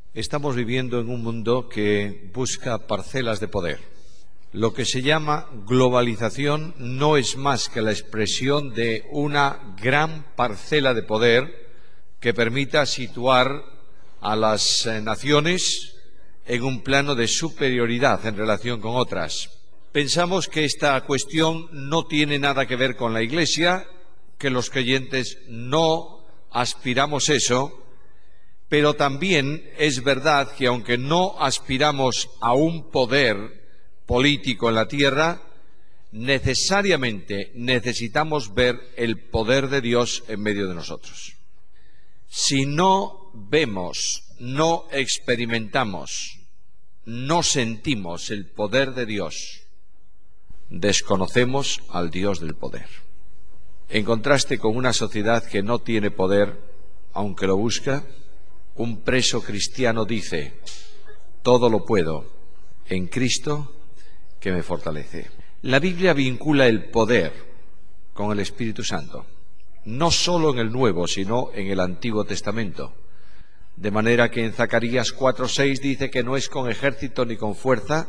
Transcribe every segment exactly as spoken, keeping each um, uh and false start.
Estamos viviendo en un mundo que busca parcelas de poder. Lo que se llama globalización no es más que la expresión de una gran parcela de poder que permita situar a las naciones en un plano de superioridad en relación con otras. Pensamos que esta cuestión no tiene nada que ver con la Iglesia, que los creyentes no aspiramos eso, pero también es verdad que aunque no aspiramos a un poder político en la tierra, necesariamente necesitamos ver el poder de Dios en medio de nosotros. Si no vemos, no experimentamos, no sentimos el poder de Dios, desconocemos al Dios del poder. En contraste con una sociedad que no tiene poder, aunque lo busca, un preso cristiano dice: todo lo puedo en Cristo que me fortalece. La Biblia vincula el poder con el Espíritu Santo, no solo en el Nuevo, sino en el Antiguo Testamento. De manera que en Zacarías cuatro seis dice que no es con ejército ni con fuerza,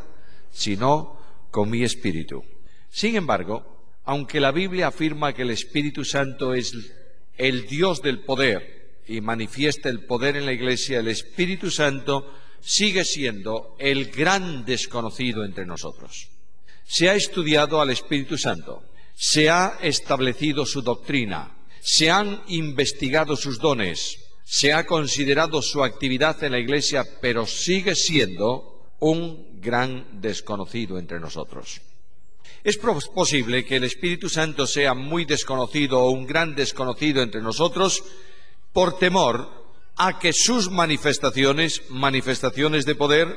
sino con mi Espíritu. Sin embargo, aunque la Biblia afirma que el Espíritu Santo es el Dios del poder y manifiesta el poder en la Iglesia, el Espíritu Santo sigue siendo el gran desconocido entre nosotros. Se ha estudiado al Espíritu Santo, se ha establecido su doctrina, se han investigado sus dones, se ha considerado su actividad en la Iglesia, pero sigue siendo un gran desconocido entre nosotros. Es posible que el Espíritu Santo sea muy desconocido o un gran desconocido entre nosotros por temor a que sus manifestaciones, manifestaciones de poder,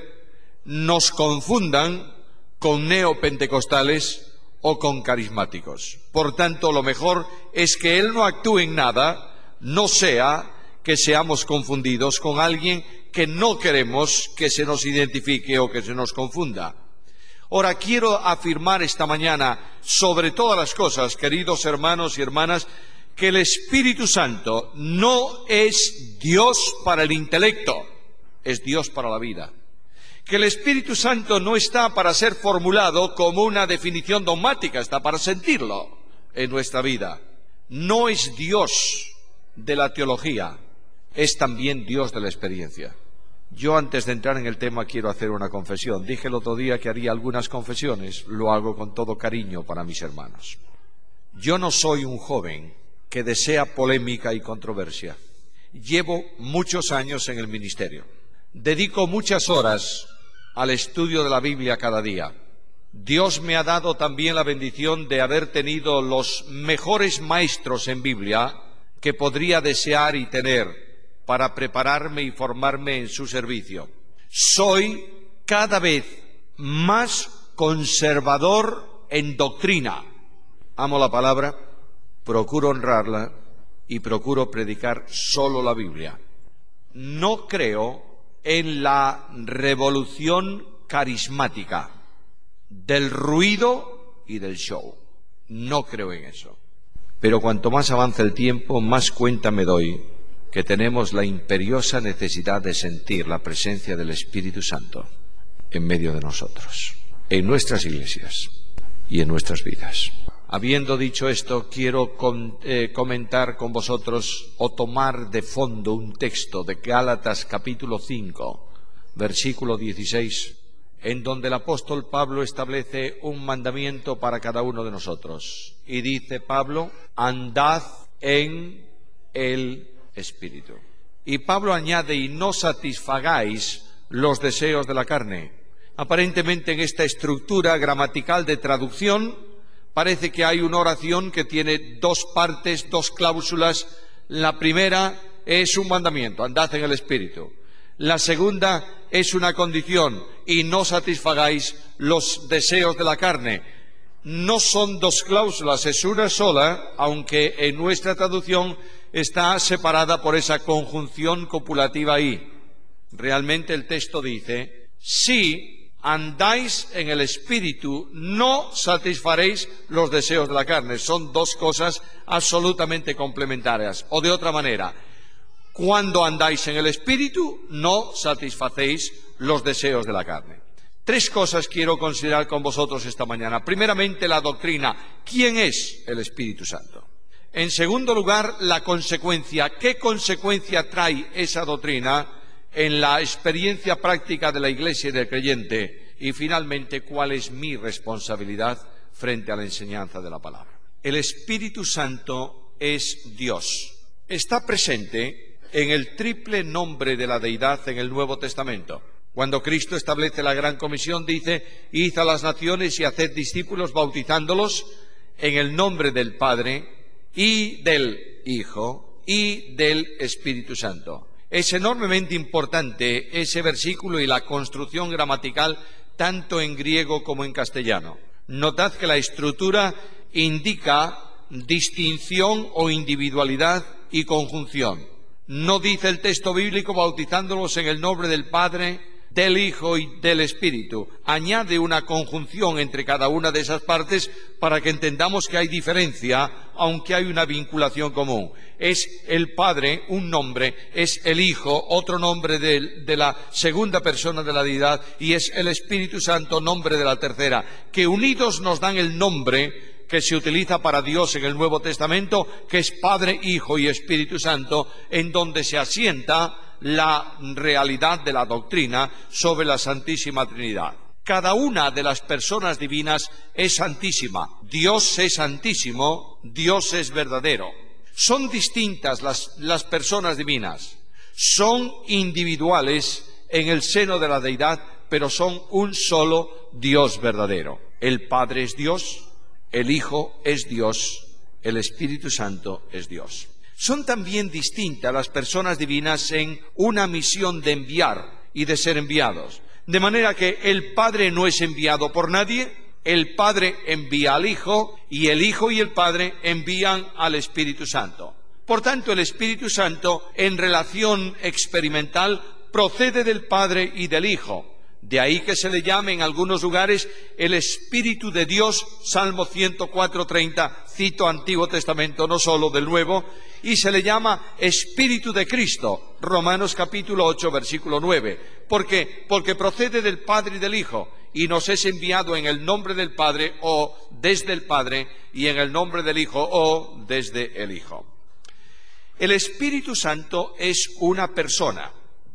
nos confundan con neopentecostales o con carismáticos. Por tanto, lo mejor es que Él no actúe en nada, no sea que seamos confundidos con alguien que no queremos que se nos identifique o que se nos confunda. Ahora, quiero afirmar esta mañana, sobre todas las cosas, queridos hermanos y hermanas, que el Espíritu Santo no es Dios para el intelecto, es Dios para la vida. Que el Espíritu Santo no está para ser formulado como una definición dogmática, está para sentirlo en nuestra vida. No es Dios de la teología, es también Dios de la experiencia. Yo, antes de entrar en el tema, quiero hacer una confesión. Dije el otro día que haría algunas confesiones, lo hago con todo cariño para mis hermanos. Yo no soy un joven que desea polémica y controversia. Llevo muchos años en el ministerio. Dedico muchas horas al estudio de la Biblia cada día. Dios me ha dado también la bendición de haber tenido los mejores maestros en Biblia que podría desear y tener para prepararme y formarme en su servicio. Soy cada vez más conservador en doctrina. Amo la palabra, procuro honrarla y procuro predicar solo la Biblia. No creo en la revolución carismática del ruido y del show. No creo en eso. Pero cuanto más avanza el tiempo, más cuenta me doy que tenemos la imperiosa necesidad de sentir la presencia del Espíritu Santo en medio de nosotros, en nuestras iglesias y en nuestras vidas. Habiendo dicho esto, quiero con, eh, comentar con vosotros o tomar de fondo un texto de Gálatas capítulo cinco, versículo dieciséis, en donde el apóstol Pablo establece un mandamiento para cada uno de nosotros. Y dice Pablo: andad en el Espíritu. Y Pablo añade: y no satisfagáis los deseos de la carne. Aparentemente, en esta estructura gramatical de traducción, parece que hay una oración que tiene dos partes, dos cláusulas. La primera es un mandamiento: andad en el Espíritu. La segunda es una condición: y no satisfagáis los deseos de la carne. No son dos cláusulas, es una sola, aunque en nuestra traducción está separada por esa conjunción copulativa ahí. Realmente el texto dice: si andáis en el Espíritu, no satisfaréis los deseos de la carne. Son dos cosas absolutamente complementarias. O de otra manera, Cuando andáis en el Espíritu, no satisfacéis los deseos de la carne. Tres cosas quiero considerar con vosotros esta mañana. Primeramente, la doctrina. ¿Quién es el Espíritu Santo? En segundo lugar, la consecuencia. ¿Qué consecuencia trae esa doctrina en la experiencia práctica de la Iglesia y del creyente? Y finalmente, ¿cuál es mi responsabilidad frente a la enseñanza de la palabra? El Espíritu Santo es Dios. Está presente en el triple nombre de la deidad en el Nuevo Testamento. Cuando Cristo establece la gran comisión, dice: id a las naciones y haced discípulos, bautizándolos en el nombre del Padre y del Hijo y del Espíritu Santo. Es enormemente importante ese versículo y la construcción gramatical tanto en griego como en castellano. Notad que la estructura indica distinción o individualidad y conjunción. No dice el texto bíblico bautizándolos en el nombre del Padre, del Hijo y del Espíritu. Añade una conjunción entre cada una de esas partes para que entendamos que hay diferencia, aunque hay una vinculación común. Es el Padre, un nombre, es el Hijo, otro nombre de, de la segunda persona de la deidad, y es el Espíritu Santo, nombre de la tercera, que unidos nos dan el nombre que se utiliza para Dios en el Nuevo Testamento, que es Padre, Hijo y Espíritu Santo, en donde se asienta la realidad de la doctrina sobre la Santísima Trinidad. Cada una de las personas divinas es santísima. Dios es santísimo, Dios es verdadero. Son distintas las, las personas divinas, son individuales en el seno de la deidad, pero son un solo Dios verdadero. El Padre es Dios, el Hijo es Dios, el Espíritu Santo es Dios. Son también distintas las personas divinas en una misión de enviar y de ser enviados. De manera que el Padre no es enviado por nadie, el Padre envía al Hijo y el Hijo y el Padre envían al Espíritu Santo. Por tanto, el Espíritu Santo, en relación experimental, procede del Padre y del Hijo. De ahí que se le llame en algunos lugares el Espíritu de Dios, Salmo ciento cuatro, treinta, cito Antiguo Testamento, no solo del Nuevo, y se le llama Espíritu de Cristo, Romanos capítulo ocho, versículo nueve. ¿Por qué? Porque procede del Padre y del Hijo, y nos es enviado en el nombre del Padre o desde el Padre, y en el nombre del Hijo o desde el Hijo. El Espíritu Santo es una persona,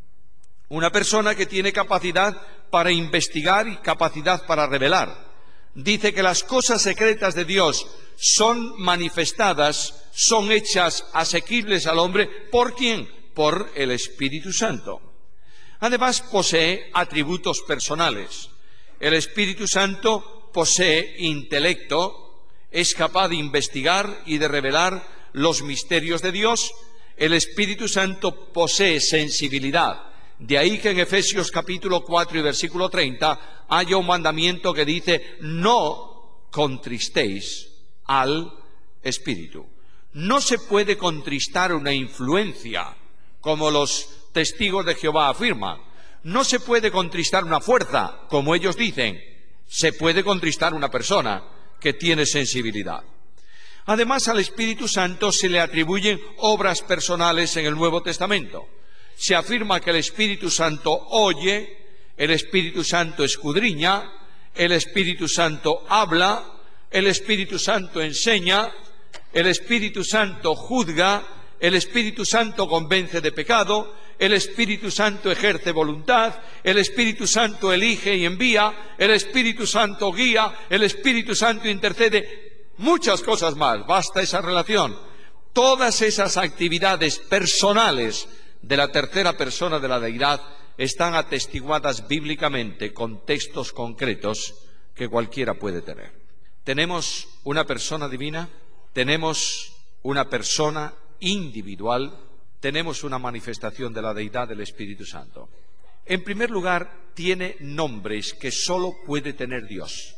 una persona que tiene capacidad para investigar y capacidad para revelar. Dice que las cosas secretas de Dios son manifestadas, son hechas asequibles al hombre. ¿Por quién? Por el Espíritu Santo. Además, posee atributos personales. El Espíritu Santo posee intelecto, es capaz de investigar y de revelar los misterios de Dios. El Espíritu Santo posee sensibilidad. De ahí que en Efesios capítulo cuatro y versículo treinta haya un mandamiento que dice: no contristéis al Espíritu. No se puede contristar una influencia, como los testigos de Jehová afirman. No se puede contristar una fuerza, como ellos dicen. Se puede contristar una persona que tiene sensibilidad. Además, al Espíritu Santo se le atribuyen obras personales en el Nuevo Testamento. Se afirma que el Espíritu Santo oye, el Espíritu Santo escudriña, el Espíritu Santo habla, el Espíritu Santo enseña, el Espíritu Santo juzga, el Espíritu Santo convence de pecado, el Espíritu Santo ejerce voluntad, el Espíritu Santo elige y envía, el Espíritu Santo guía, el Espíritu Santo intercede, muchas cosas más. Basta esa relación. Todas esas actividades personales de la tercera persona de la deidad están atestiguadas bíblicamente con textos concretos que cualquiera puede tener. ¿Tenemos una persona divina? ¿Tenemos una persona individual? ¿Tenemos una manifestación de la deidad del Espíritu Santo? En primer lugar, tiene nombres que solo puede tener Dios.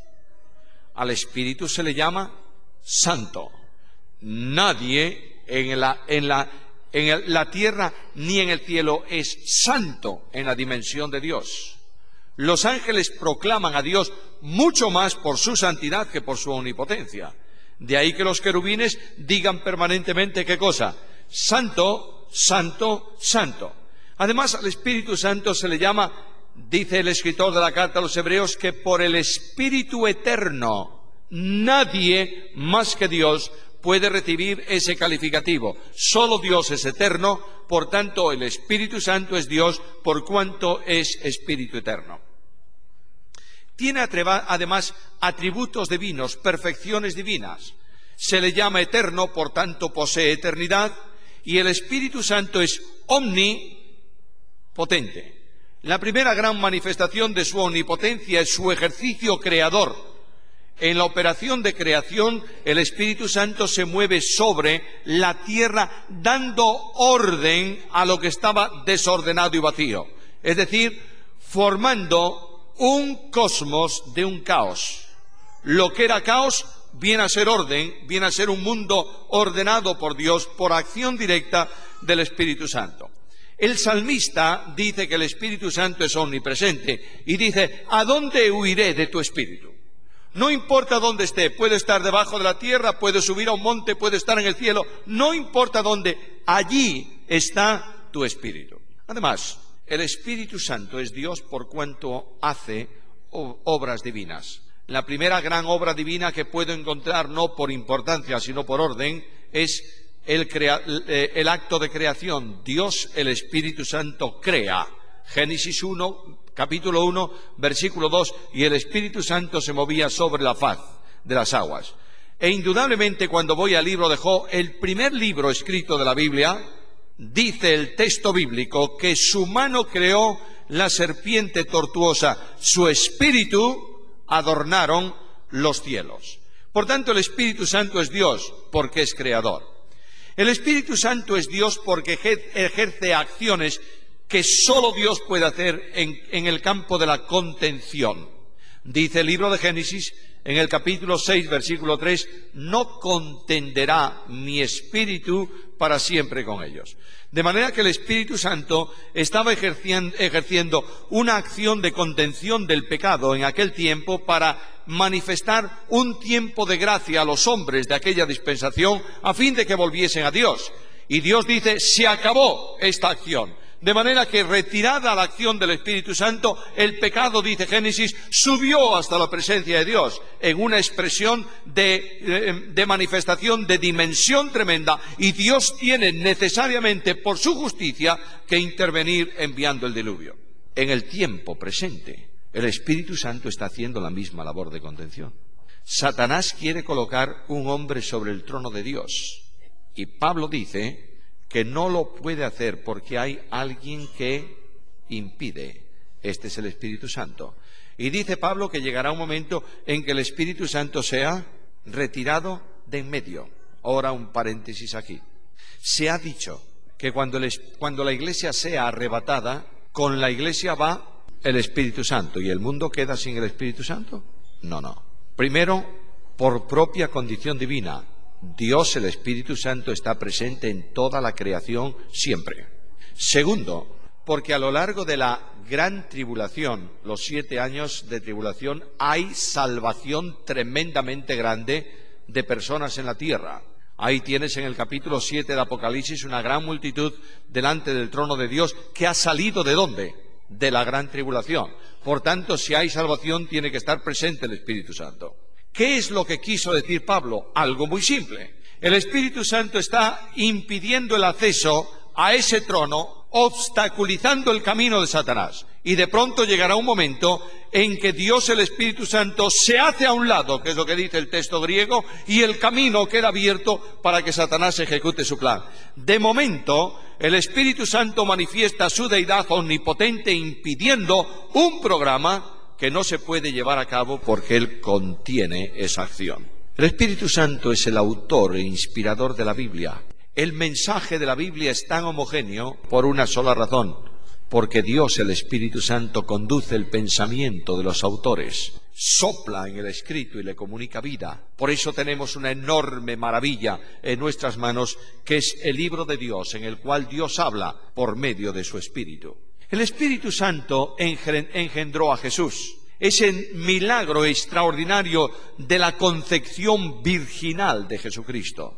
Al Espíritu se le llama Santo. Nadie en la, en la En el, la tierra ni en el cielo es santo en la dimensión de Dios. Los ángeles proclaman a Dios mucho más por su santidad que por su omnipotencia. De ahí que los querubines digan permanentemente, ¿qué cosa? Santo, santo, santo. Además, al Espíritu Santo se le llama, dice el escritor de la carta a los Hebreos, que por el Espíritu eterno nadie más que Dios puede recibir ese calificativo. Solo Dios es eterno, por tanto el Espíritu Santo es Dios por cuanto es Espíritu eterno. Tiene además atributos divinos, perfecciones divinas. Se le llama eterno, por tanto posee eternidad, y el Espíritu Santo es omnipotente. La primera gran manifestación de su omnipotencia es su ejercicio creador. En la operación de creación, el Espíritu Santo se mueve sobre la tierra dando orden a lo que estaba desordenado y vacío. Es decir, formando un cosmos de un caos. Lo que era caos viene a ser orden, viene a ser un mundo ordenado por Dios por acción directa del Espíritu Santo. El salmista dice que el Espíritu Santo es omnipresente y dice, ¿a dónde huiré de tu Espíritu? No importa dónde esté, puede estar debajo de la tierra, puede subir a un monte, puede estar en el cielo, no importa dónde, allí está tu Espíritu. Además, el Espíritu Santo es Dios por cuanto hace obras divinas. La primera gran obra divina que puedo encontrar, no por importancia, sino por orden, es el, crea, el acto de creación. Dios, el Espíritu Santo, crea. Génesis uno, capítulo uno, versículo dos, y el Espíritu Santo se movía sobre la faz de las aguas. E indudablemente cuando voy al libro de Job, el primer libro escrito de la Biblia, dice el texto bíblico que su mano creó la serpiente tortuosa, su espíritu adornaron los cielos. Por tanto, el Espíritu Santo es Dios porque es creador. El Espíritu Santo es Dios porque ejerce acciones que solo Dios puede hacer en, en el campo de la contención. Dice el libro de Génesis, en el capítulo seis, versículo tres, no contenderá mi espíritu para siempre con ellos. De manera que el Espíritu Santo estaba ejerciendo, ejerciendo una acción de contención del pecado en aquel tiempo para manifestar un tiempo de gracia a los hombres de aquella dispensación a fin de que volviesen a Dios. Y Dios dice, se acabó esta acción. De manera que retirada la acción del Espíritu Santo, el pecado, dice Génesis, subió hasta la presencia de Dios en una expresión de, de manifestación de dimensión tremenda, y Dios tiene necesariamente por su justicia que intervenir enviando el diluvio. En el tiempo presente, el Espíritu Santo está haciendo la misma labor de contención. Satanás quiere colocar un hombre sobre el trono de Dios, y Pablo dice que no lo puede hacer porque hay alguien que impide. Este es el Espíritu Santo. Y dice Pablo que llegará un momento en que el Espíritu Santo sea retirado de en medio. Ahora un paréntesis aquí. Se ha dicho que cuando, el, cuando la Iglesia sea arrebatada, con la Iglesia va el Espíritu Santo. ¿Y el mundo queda sin el Espíritu Santo? No, no. Primero, por propia condición divina. Dios, el Espíritu Santo, está presente en toda la creación siempre. Segundo, porque a lo largo de la gran tribulación, los siete años de tribulación, hay salvación tremendamente grande de personas en la tierra. Ahí tienes en el capítulo siete de Apocalipsis una gran multitud delante del trono de Dios que ha salido ¿de dónde? De la gran tribulación. Por tanto, si hay salvación, tiene que estar presente el Espíritu Santo. ¿Qué es lo que quiso decir Pablo? Algo muy simple. El Espíritu Santo está impidiendo el acceso a ese trono, obstaculizando el camino de Satanás. Y de pronto llegará un momento en que Dios, el Espíritu Santo, se hace a un lado, que es lo que dice el texto griego, y el camino queda abierto para que Satanás ejecute su plan. De momento, el Espíritu Santo manifiesta su deidad omnipotente impidiendo un programa que no se puede llevar a cabo porque Él contiene esa acción. El Espíritu Santo es el autor e inspirador de la Biblia. El mensaje de la Biblia es tan homogéneo por una sola razón, porque Dios, el Espíritu Santo, conduce el pensamiento de los autores, sopla en el escrito y le comunica vida. Por eso tenemos una enorme maravilla en nuestras manos, que es el libro de Dios, en el cual Dios habla por medio de su Espíritu. El Espíritu Santo engendró a Jesús. Ese milagro extraordinario de la concepción virginal de Jesucristo.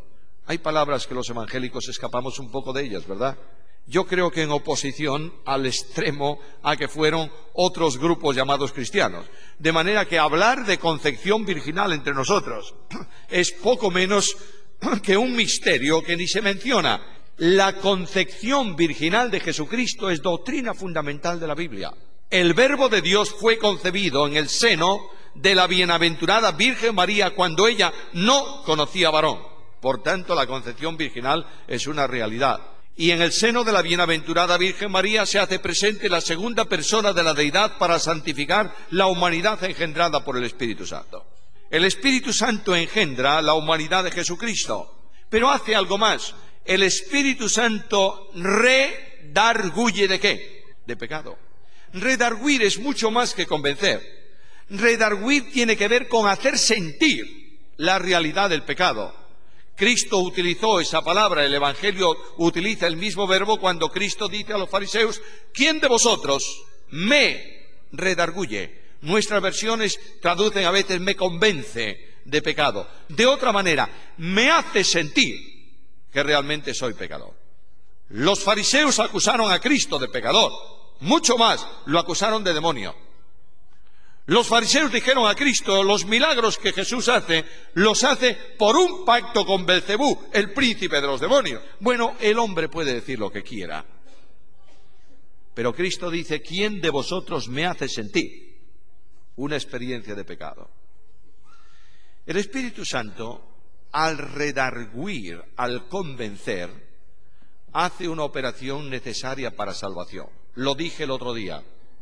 Hay palabras que los evangélicos escapamos un poco de ellas, ¿verdad? Yo creo que en oposición al extremo a que fueron otros grupos llamados cristianos. De manera que hablar de concepción virginal entre nosotros es poco menos que un misterio que ni se menciona. La concepción virginal de Jesucristo es doctrina fundamental de la Biblia. El Verbo de Dios fue concebido en el seno de la bienaventurada Virgen María cuando ella no conocía varón. Por tanto, la concepción virginal es una realidad. Y en el seno de la bienaventurada Virgen María se hace presente la segunda persona de la deidad para santificar la humanidad engendrada por el Espíritu Santo. El Espíritu Santo engendra la humanidad de Jesucristo, pero hace algo más. El Espíritu Santo redarguye ¿de qué? De pecado. Redarguir es mucho más que convencer. Redarguir tiene que ver con hacer sentir la realidad del pecado. Cristo utilizó esa palabra, el Evangelio utiliza el mismo verbo cuando Cristo dice a los fariseos: ¿quién de vosotros me redarguye? Nuestras versiones traducen a veces me convence de pecado. De otra manera, me hace sentir que realmente soy pecador. Los fariseos acusaron a Cristo de pecador, mucho más, lo acusaron de demonio. Los fariseos dijeron a Cristo: los milagros que Jesús hace, los hace por un pacto con Belcebú, el príncipe de los demonios. Bueno, el hombre puede decir lo que quiera, pero Cristo dice: ¿quién de vosotros me hace sentir una experiencia de pecado? El Espíritu Santo, al redarguir, al convencer, hace una operación necesaria para salvación. Lo dije el otro día.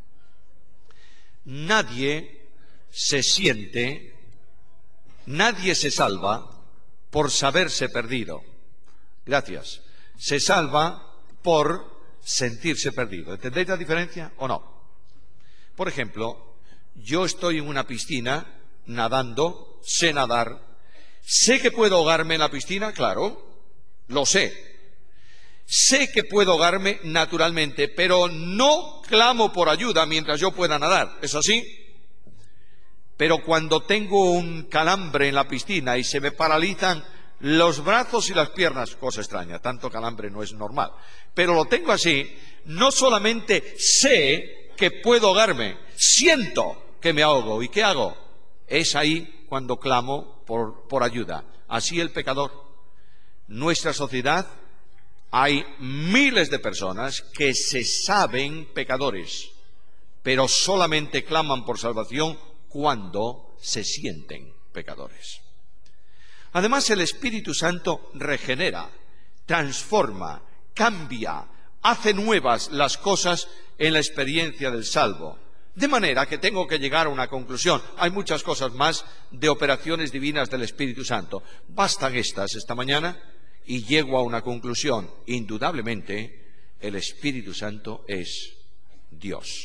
Nadie se siente, nadie se salva por saberse perdido. Gracias. Se salva por sentirse perdido. ¿Entendéis la diferencia o no? Por ejemplo, yo estoy en una piscina nadando, sé nadar. ¿Sé que puedo ahogarme en la piscina? Claro, lo sé. Sé que puedo ahogarme naturalmente, pero no clamo por ayuda mientras yo pueda nadar. ¿Es así? Pero cuando tengo un calambre en la piscina y se me paralizan los brazos y las piernas, cosa extraña, tanto calambre no es normal, pero lo tengo así, no solamente sé que puedo ahogarme, siento que me ahogo. ¿Y qué hago? Es ahí cuando clamo por, por ayuda. Así el pecador. Nuestra sociedad, hay miles de personas que se saben pecadores, pero solamente claman por salvación cuando se sienten pecadores. Además, el Espíritu Santo regenera, transforma, cambia, hace nuevas las cosas en la experiencia del salvo. De manera que tengo que llegar a una conclusión. Hay muchas cosas más de operaciones divinas del Espíritu Santo. Bastan estas esta mañana y llego a una conclusión. Indudablemente, el Espíritu Santo es Dios.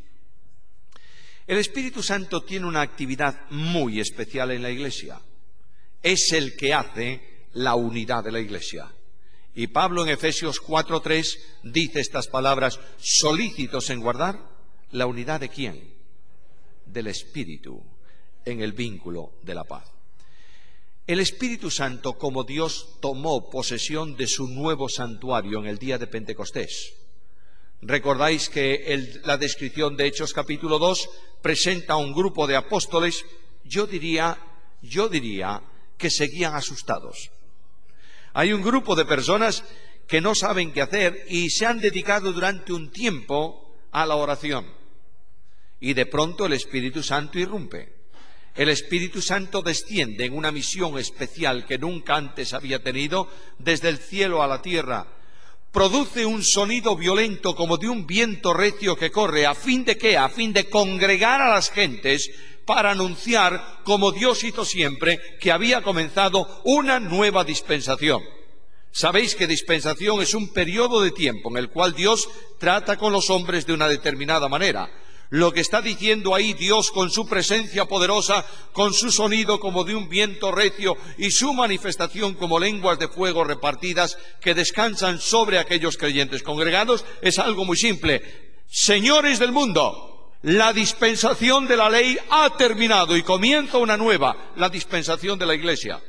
El Espíritu Santo tiene una actividad muy especial en la Iglesia. Es el que hace la unidad de la Iglesia. Y Pablo en Efesios cuatro tres dice estas palabras: solícitos en guardar la unidad de ¿quién? Del Espíritu, en el vínculo de la paz. El Espíritu Santo, como Dios, tomó posesión de su nuevo santuario en el día de Pentecostés. Recordáis que el, la descripción de Hechos capítulo dos presenta a un grupo de apóstoles, yo diría, yo diría que seguían asustados. Hay un grupo de personas que no saben qué hacer y se han dedicado durante un tiempo a la oración. Y de pronto el Espíritu Santo irrumpe. El Espíritu Santo desciende en una misión especial que nunca antes había tenido desde el cielo a la tierra. Produce un sonido violento como de un viento recio que corre. ¿A fin de qué? A fin de congregar a las gentes para anunciar, como Dios hizo siempre, que había comenzado una nueva dispensación. Sabéis que dispensación es un periodo de tiempo en el cual Dios trata con los hombres de una determinada manera. Lo que está diciendo ahí Dios con su presencia poderosa, con su sonido como de un viento recio y su manifestación como lenguas de fuego repartidas que descansan sobre aquellos creyentes congregados, es algo muy simple. Señores del mundo, la dispensación de la ley ha terminado y comienza una nueva, la dispensación de la Iglesia.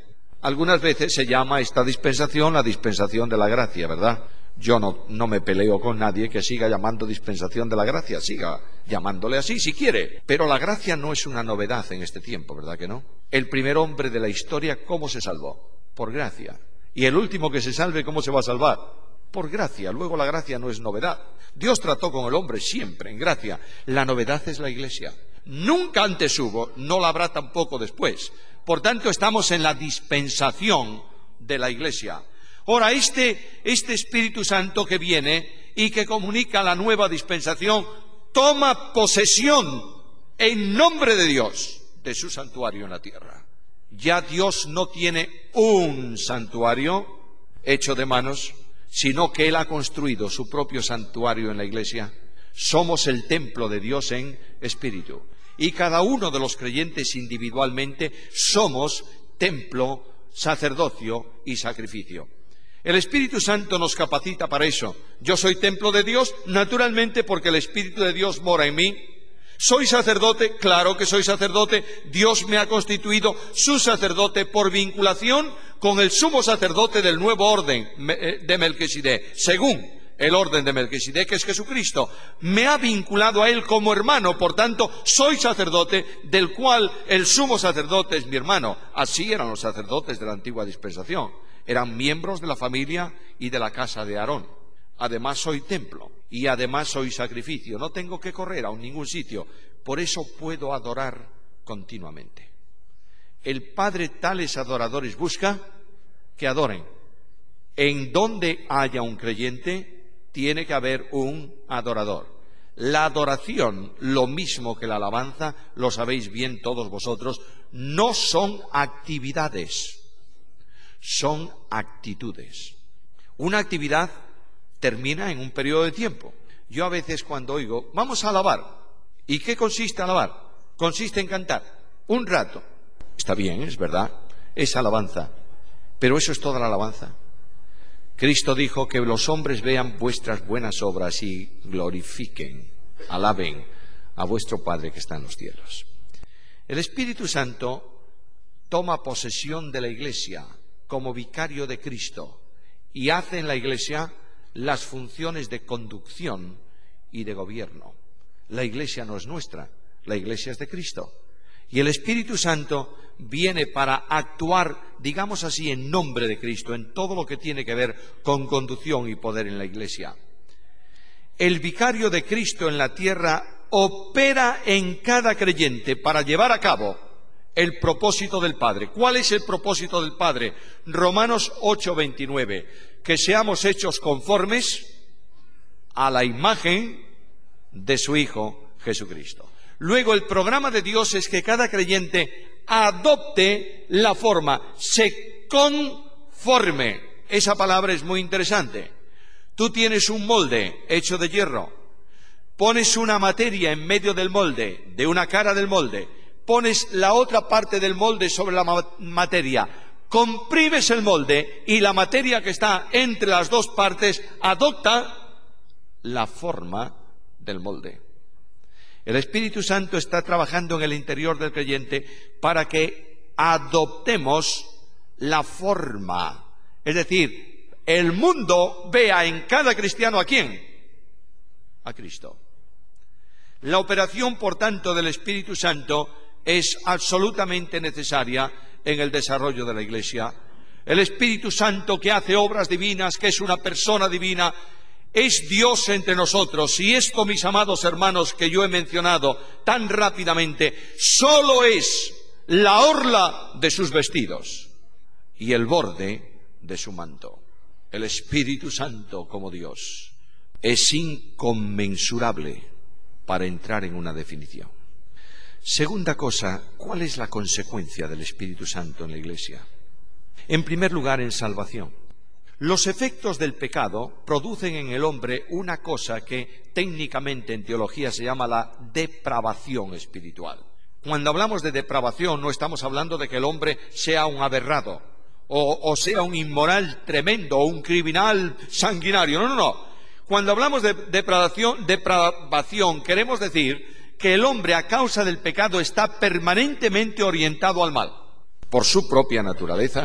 Algunas veces se llama esta dispensación la dispensación de la gracia, ¿verdad? Yo no, no me peleo con nadie que siga llamando dispensación de la gracia, siga llamándole así si quiere. Pero la gracia no es una novedad en este tiempo, ¿verdad que no? El primer hombre de la historia, ¿cómo se salvó? Por gracia. Y el último que se salve, ¿cómo se va a salvar? Por gracia. Luego la gracia no es novedad. Dios trató con el hombre siempre en gracia. La novedad es la Iglesia. Nunca antes hubo, no la habrá tampoco después. Por tanto, estamos en la dispensación de la Iglesia. Ahora, este, este Espíritu Santo que viene y que comunica la nueva dispensación, toma posesión en nombre de Dios de su santuario en la tierra. Ya Dios no tiene un santuario hecho de manos, sino que Él ha construido su propio santuario en la Iglesia. Somos el templo de Dios en espíritu. Y cada uno de los creyentes individualmente somos templo, sacerdocio y sacrificio. El Espíritu Santo nos capacita para eso. Yo soy templo de Dios, naturalmente, porque el Espíritu de Dios mora en mí. ¿Soy sacerdote? Claro que soy sacerdote. Dios me ha constituido su sacerdote por vinculación con el sumo sacerdote del nuevo orden de Melquisedec, según el orden de Melquisedec, que es Jesucristo. Me ha vinculado a él como hermano, por tanto, soy sacerdote, del cual el sumo sacerdote es mi hermano. Así eran los sacerdotes de la antigua dispensación. Eran miembros de la familia y de la casa de Aarón. Además soy templo y además soy sacrificio. No tengo que correr a ningún sitio. Por eso puedo adorar continuamente. El Padre tales adoradores busca que adoren. En donde haya un creyente, tiene que haber un adorador. La adoración, lo mismo que la alabanza, lo sabéis bien todos vosotros, no son actividades. Son actitudes. Una actividad termina en un periodo de tiempo. Yo a veces cuando oigo, vamos a alabar. ¿Y qué consiste alabar? Consiste en cantar. Un rato. Está bien, es verdad. Es alabanza. Pero eso es toda la alabanza. Cristo dijo que los hombres vean vuestras buenas obras y glorifiquen, alaben a vuestro Padre que está en los cielos. El Espíritu Santo toma posesión de la Iglesia como vicario de Cristo y hace en la Iglesia las funciones de conducción y de gobierno. La Iglesia no es nuestra, la Iglesia es de Cristo. Y el Espíritu Santo viene para actuar, digamos así, en nombre de Cristo, en todo lo que tiene que ver con conducción y poder en la Iglesia. El vicario de Cristo en la tierra opera en cada creyente para llevar a cabo el propósito del Padre. ¿Cuál es el propósito del Padre? Romanos ocho veintinueve. Que seamos hechos conformes a la imagen de su Hijo Jesucristo. Luego, el programa de Dios es que cada creyente adopte la forma, se conforme. Esa palabra es muy interesante. Tú tienes un molde hecho de hierro, pones una materia en medio del molde, de una cara del molde, pones la otra parte del molde sobre la ma- materia, comprimes el molde y la materia que está entre las dos partes adopta la forma del molde. El Espíritu Santo está trabajando en el interior del creyente para que adoptemos la forma. Es decir, el mundo vea en cada cristiano ¿a quién? A Cristo. La operación, por tanto, del Espíritu Santo es absolutamente necesaria en el desarrollo de la Iglesia. El Espíritu Santo, que hace obras divinas, que es una persona divina, es Dios entre nosotros. Y esto, mis amados hermanos, que yo he mencionado tan rápidamente, solo es la orla de sus vestidos y el borde de su manto. El Espíritu Santo como Dios es inconmensurable para entrar en una definición. Segunda cosa, ¿cuál es la consecuencia del Espíritu Santo en la Iglesia? En primer lugar, en salvación. Los efectos del pecado producen en el hombre una cosa que técnicamente en teología se llama la depravación espiritual. Cuando hablamos de depravación no estamos hablando de que el hombre sea un aberrado o, o sea un inmoral tremendo o un criminal sanguinario. No, no, no. Cuando hablamos de depravación, depravación queremos decir que el hombre a causa del pecado está permanentemente orientado al mal por su propia naturaleza.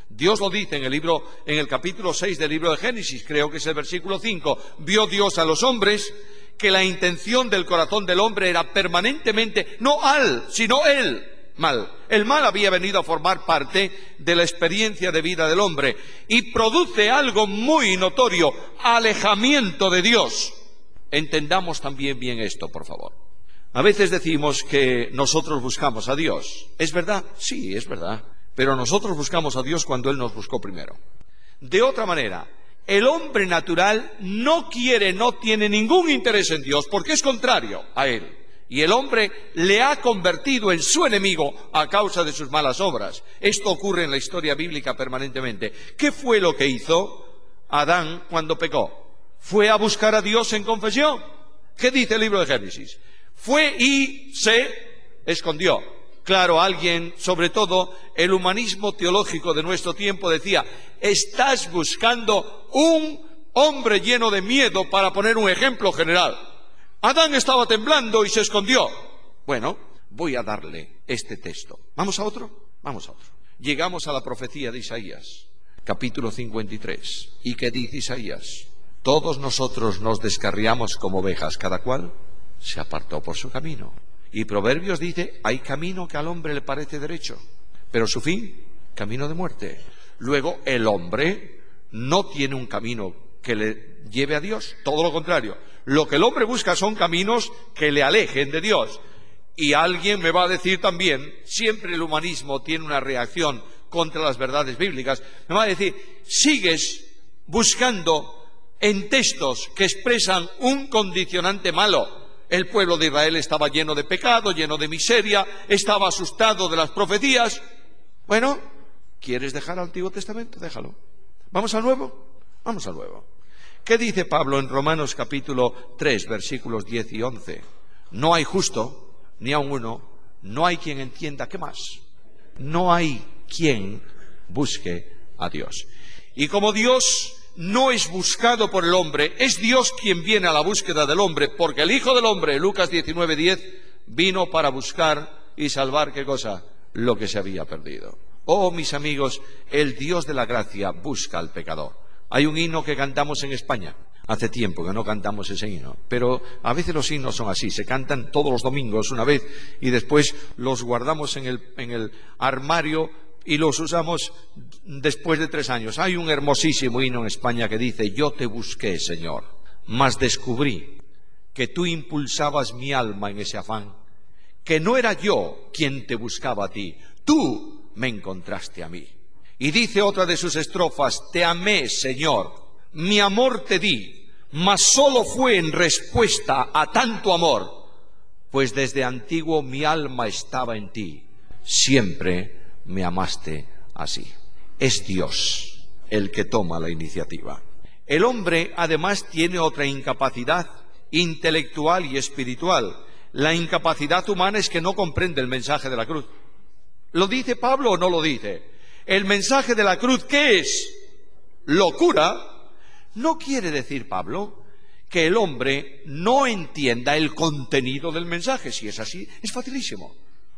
Dios lo dice en el libro, en el capítulo seis del libro de Génesis, creo que es el versículo cinco. Vio Dios a los hombres que la intención del corazón del hombre era permanentemente, no al, sino él, mal. El mal había venido a formar parte de la experiencia de vida del hombre y produce algo muy notorio, alejamiento de Dios. Entendamos también bien esto, por favor. A veces decimos que nosotros buscamos a Dios. ¿Es verdad? Sí, es verdad. Pero nosotros buscamos a Dios cuando Él nos buscó primero. De otra manera, el hombre natural no quiere, no tiene ningún interés en Dios porque es contrario a Él. Y el hombre le ha convertido en su enemigo a causa de sus malas obras. Esto ocurre en la historia bíblica permanentemente. ¿Qué fue lo que hizo Adán cuando pecó? Fue a buscar a Dios en confesión. ¿Qué dice el libro de Génesis? Fue y se escondió. Claro, alguien, sobre todo el humanismo teológico de nuestro tiempo, decía, estás buscando un hombre lleno de miedo para poner un ejemplo general. Adán estaba temblando y se escondió. Bueno, voy a darle este texto. ¿Vamos a otro? Vamos a otro. Llegamos a la profecía de Isaías, capítulo cincuenta y tres. ¿Y qué dice Isaías? Todos nosotros nos descarriamos como ovejas, cada cual se apartó por su camino. Y Proverbios dice, hay camino que al hombre le parece derecho, pero su fin, camino de muerte. Luego, el hombre no tiene un camino que le lleve a Dios, todo lo contrario. Lo que el hombre busca son caminos que le alejen de Dios. Y alguien me va a decir también, siempre el humanismo tiene una reacción contra las verdades bíblicas, me va a decir, sigues buscando en textos que expresan un condicionante malo. El pueblo de Israel estaba lleno de pecado, lleno de miseria, estaba asustado de las profecías. Bueno, ¿quieres dejar el Antiguo Testamento? Déjalo. ¿Vamos al Nuevo? Vamos al Nuevo. ¿Qué dice Pablo en Romanos capítulo tres, versículos diez y once? No hay justo, ni aun uno, no hay quien entienda. ¿Qué más? No hay quien busque a Dios. Y como Dios no es buscado por el hombre, es Dios quien viene a la búsqueda del hombre, porque el Hijo del Hombre, Lucas diecinueve diez, vino para buscar y salvar, ¿qué cosa? Lo que se había perdido. Oh, mis amigos, el Dios de la gracia busca al pecador. Hay un himno que cantamos en España. Hace tiempo que no cantamos ese himno, pero a veces los himnos son así, se cantan todos los domingos una vez y después los guardamos en el, en el armario y los usamos después de tres años. Hay un hermosísimo himno en España que dice, yo te busqué, Señor, mas descubrí que tú impulsabas mi alma en ese afán, que no era yo quien te buscaba a ti, tú me encontraste a mí. Y dice otra de sus estrofas, te amé, Señor, mi amor te di, mas solo fue en respuesta a tanto amor, pues desde antiguo mi alma estaba en ti, siempre me amaste así. Es Dios el que toma la iniciativa. El hombre además tiene otra incapacidad intelectual y espiritual. La incapacidad humana es que no comprende el mensaje de la cruz. ¿Lo dice Pablo o no lo dice? El mensaje de la cruz, ¿qué es? Locura. No quiere decir, Pablo, que el hombre no entienda el contenido del mensaje. Si es así, es facilísimo.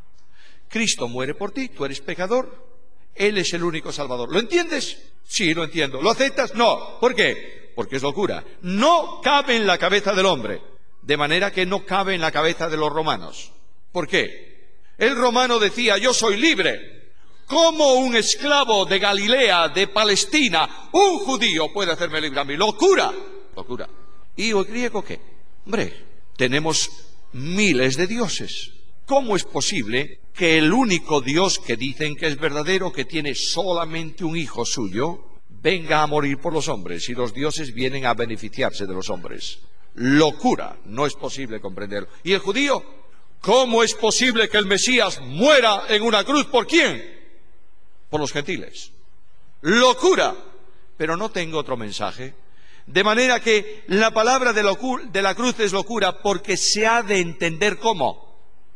Cristo muere por ti, tú eres pecador, Él es el único Salvador. ¿Lo entiendes? Sí, lo entiendo. ¿Lo aceptas? No. ¿Por qué? Porque es locura. No cabe en la cabeza del hombre, de manera que no cabe en la cabeza de los romanos. ¿Por qué? El romano decía, yo soy libre. ¿Cómo un esclavo de Galilea, de Palestina, un judío puede hacerme libre a mí? ¡Locura! Locura. ¿Y el griego qué? Hombre, tenemos miles de dioses. ¿Cómo es posible que el único Dios que dicen que es verdadero, que tiene solamente un hijo suyo, venga a morir por los hombres y los dioses vienen a beneficiarse de los hombres? Locura, no es posible comprenderlo. ¿Y el judío? ¿Cómo es posible que el Mesías muera en una cruz? ¿Por quién? Por los gentiles. Locura. Pero no tengo otro mensaje. De manera que la palabra de, de la cruz es locura porque se ha de entender ¿cómo?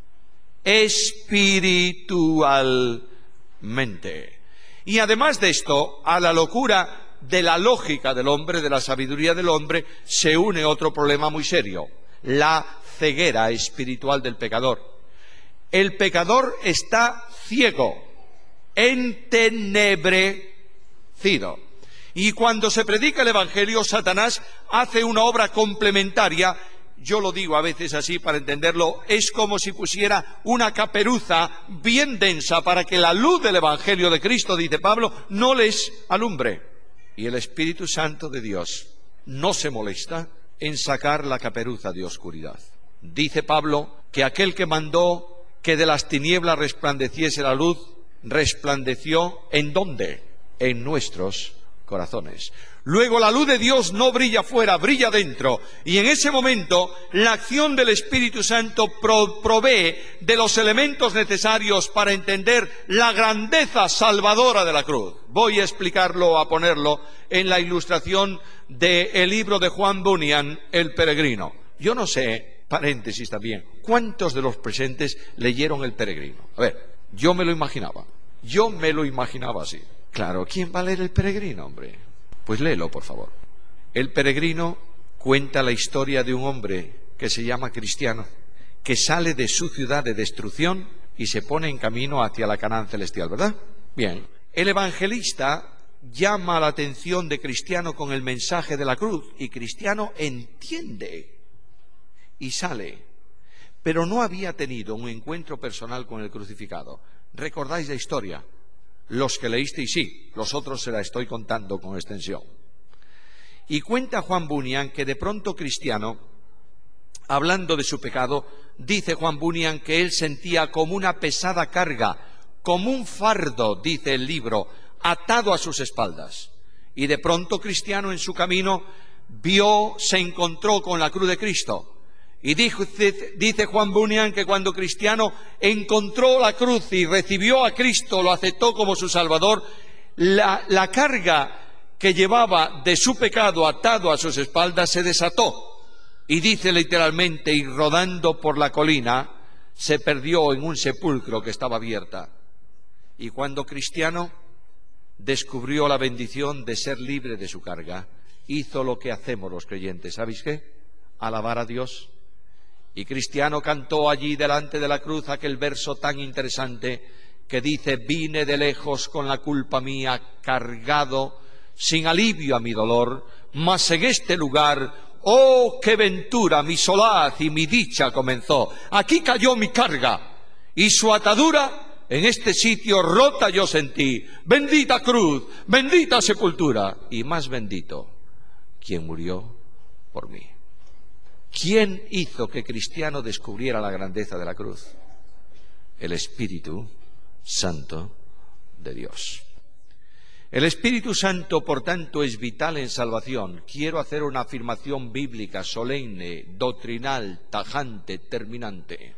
Espiritualmente. Y además de esto, a la locura de la lógica del hombre, de la sabiduría del hombre, se une otro problema muy serio: la ceguera espiritual del pecador. El pecador está ciego, en tenebre, convencido. Y cuando se predica el Evangelio, Satanás hace una obra complementaria. Yo lo digo a veces así para entenderlo, es como si pusiera una caperuza bien densa para que la luz del Evangelio de Cristo, dice Pablo, no les alumbre. Y el Espíritu Santo de Dios no se molesta en sacar la caperuza de oscuridad. Dice Pablo que aquel que mandó que de las tinieblas resplandeciese la luz, resplandeció ¿en dónde? En nuestros corazones. Luego la luz de Dios no brilla fuera, brilla dentro. Y en ese momento la acción del Espíritu Santo pro provee de los elementos necesarios para entender la grandeza salvadora de la cruz. Voy a explicarlo, a ponerlo en la ilustración del libro de Juan Bunyan, El Peregrino. Yo no sé, paréntesis también, ¿cuántos de los presentes leyeron El Peregrino? A ver, yo me lo imaginaba. Yo me lo imaginaba así. Claro, ¿quién va a leer El Peregrino, hombre? Pues léelo, por favor. El Peregrino cuenta la historia de un hombre que se llama Cristiano, que sale de su ciudad de destrucción y se pone en camino hacia la Canaán celestial, ¿verdad? Bien, el evangelista llama la atención de Cristiano con el mensaje de la cruz, y Cristiano entiende y sale, pero no había tenido un encuentro personal con el crucificado. ¿Recordáis la historia? Los que leísteis sí, los otros se la estoy contando con extensión. Y cuenta Juan Bunyan que de pronto Cristiano, hablando de su pecado, dice Juan Bunyan que él sentía como una pesada carga, como un fardo, dice el libro, atado a sus espaldas. Y de pronto Cristiano en su camino vio, se encontró con la cruz de Cristo. Y dice, dice Juan Bunyan que cuando Cristiano encontró la cruz y recibió a Cristo, lo aceptó como su Salvador, la, la carga que llevaba de su pecado atado a sus espaldas se desató. Y dice literalmente, y rodando por la colina, se perdió en un sepulcro que estaba abierta. Y cuando Cristiano descubrió la bendición de ser libre de su carga, hizo lo que hacemos los creyentes. ¿Sabéis qué? Alabar a Dios. Y Cristiano cantó allí delante de la cruz aquel verso tan interesante que dice: vine de lejos con la culpa mía cargado, sin alivio a mi dolor, mas en este lugar, oh, qué ventura, mi solaz y mi dicha comenzó. Aquí cayó mi carga y su atadura en este sitio rota yo sentí. Bendita cruz, bendita sepultura, y más bendito quien murió por mí. ¿Quién hizo que Cristiano descubriera la grandeza de la cruz? El Espíritu Santo de Dios. El Espíritu Santo, por tanto, es vital en salvación. Quiero hacer una afirmación bíblica, solemne, doctrinal, tajante, terminante.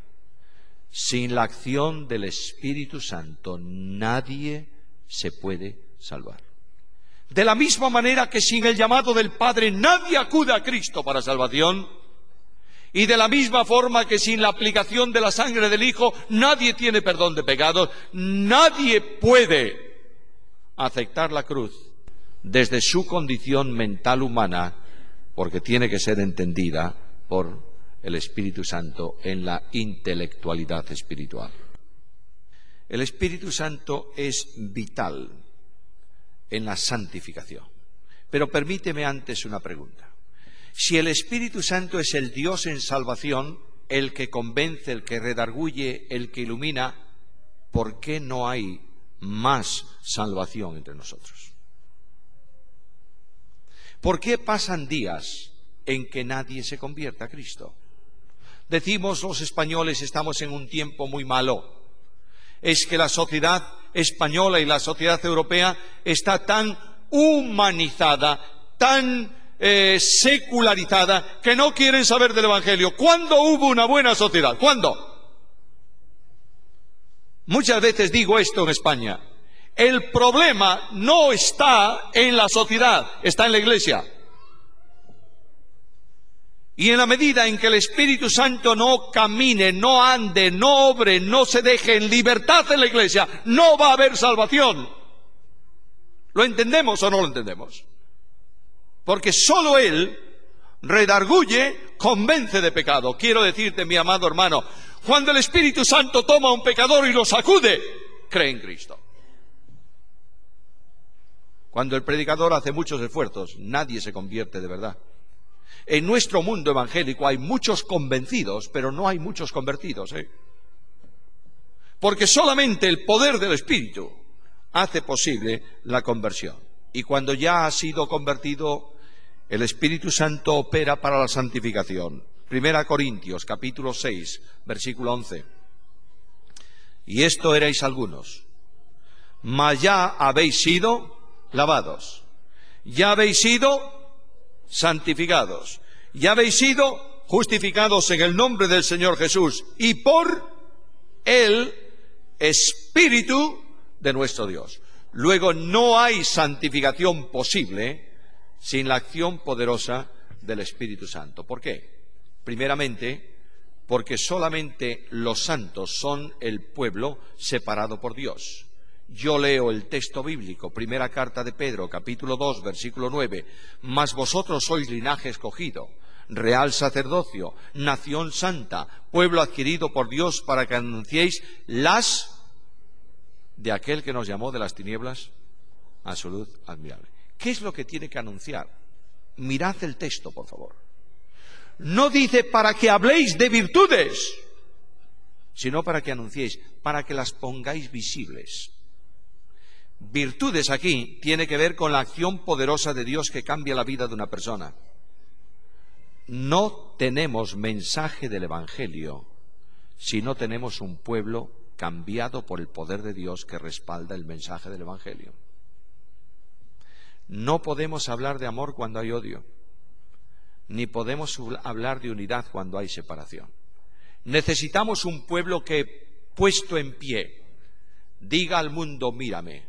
Sin la acción del Espíritu Santo, nadie se puede salvar. De la misma manera que sin el llamado del Padre nadie acude a Cristo para salvación, y de la misma forma que sin la aplicación de la sangre del Hijo nadie tiene perdón de pecados, nadie puede aceptar la cruz desde su condición mental humana, porque tiene que ser entendida por el Espíritu Santo en la intelectualidad espiritual. El Espíritu Santo es vital en la santificación. Pero permíteme antes una pregunta. Si el Espíritu Santo es el Dios en salvación, el que convence, el que redarguye, el que ilumina, ¿por qué no hay más salvación entre nosotros? ¿Por qué pasan días en que nadie se convierta a Cristo? Decimos los españoles, estamos en un tiempo muy malo. Es que la sociedad española y la sociedad europea está tan humanizada, tan eh, secularizada, que no quieren saber del Evangelio. ¿Cuándo hubo una buena sociedad? ¿Cuándo? Muchas veces digo esto en España. El problema no está en la sociedad, está en la Iglesia. Y en la medida en que el Espíritu Santo no camine, no ande, no obre, no se deje en libertad en la Iglesia, no va a haber salvación. ¿Lo entendemos o no lo entendemos? Porque solo Él redarguye, convence de pecado. Quiero decirte, mi amado hermano, cuando el Espíritu Santo toma a un pecador y lo sacude, cree en Cristo. Cuando el predicador hace muchos esfuerzos, nadie se convierte de verdad. En nuestro mundo evangélico hay muchos convencidos, pero no hay muchos convertidos, ¿eh? Porque solamente el poder del Espíritu hace posible la conversión. Y cuando ya ha sido convertido, el Espíritu Santo opera para la santificación. Primera Corintios, capítulo seis, versículo once. Y esto erais algunos, mas ya habéis sido lavados, ya habéis sido santificados, ya habéis sido justificados en el nombre del Señor Jesús y por el Espíritu de nuestro Dios. Luego, no hay santificación posible sin la acción poderosa del Espíritu Santo. ¿Por qué? Primeramente, porque solamente los santos son el pueblo separado por Dios. Yo leo el texto bíblico, primera carta de Pedro, capítulo dos, versículo nueve. Mas vosotros sois linaje escogido, real sacerdocio, nación santa, pueblo adquirido por Dios para que anunciéis las de aquel que nos llamó de las tinieblas a su luz admirable. ¿Qué es lo que tiene que anunciar? Mirad el texto, por favor. No dice para que habléis de virtudes, sino para que anunciéis, para que las pongáis visibles. Virtudes aquí tiene que ver con la acción poderosa de Dios que cambia la vida de una persona. No tenemos mensaje del Evangelio si no tenemos un pueblo cambiado por el poder de Dios que respalda el mensaje del Evangelio. No podemos hablar de amor cuando hay odio, ni podemos hablar de unidad cuando hay separación. Necesitamos un pueblo que, puesto en pie, diga al mundo: mírame,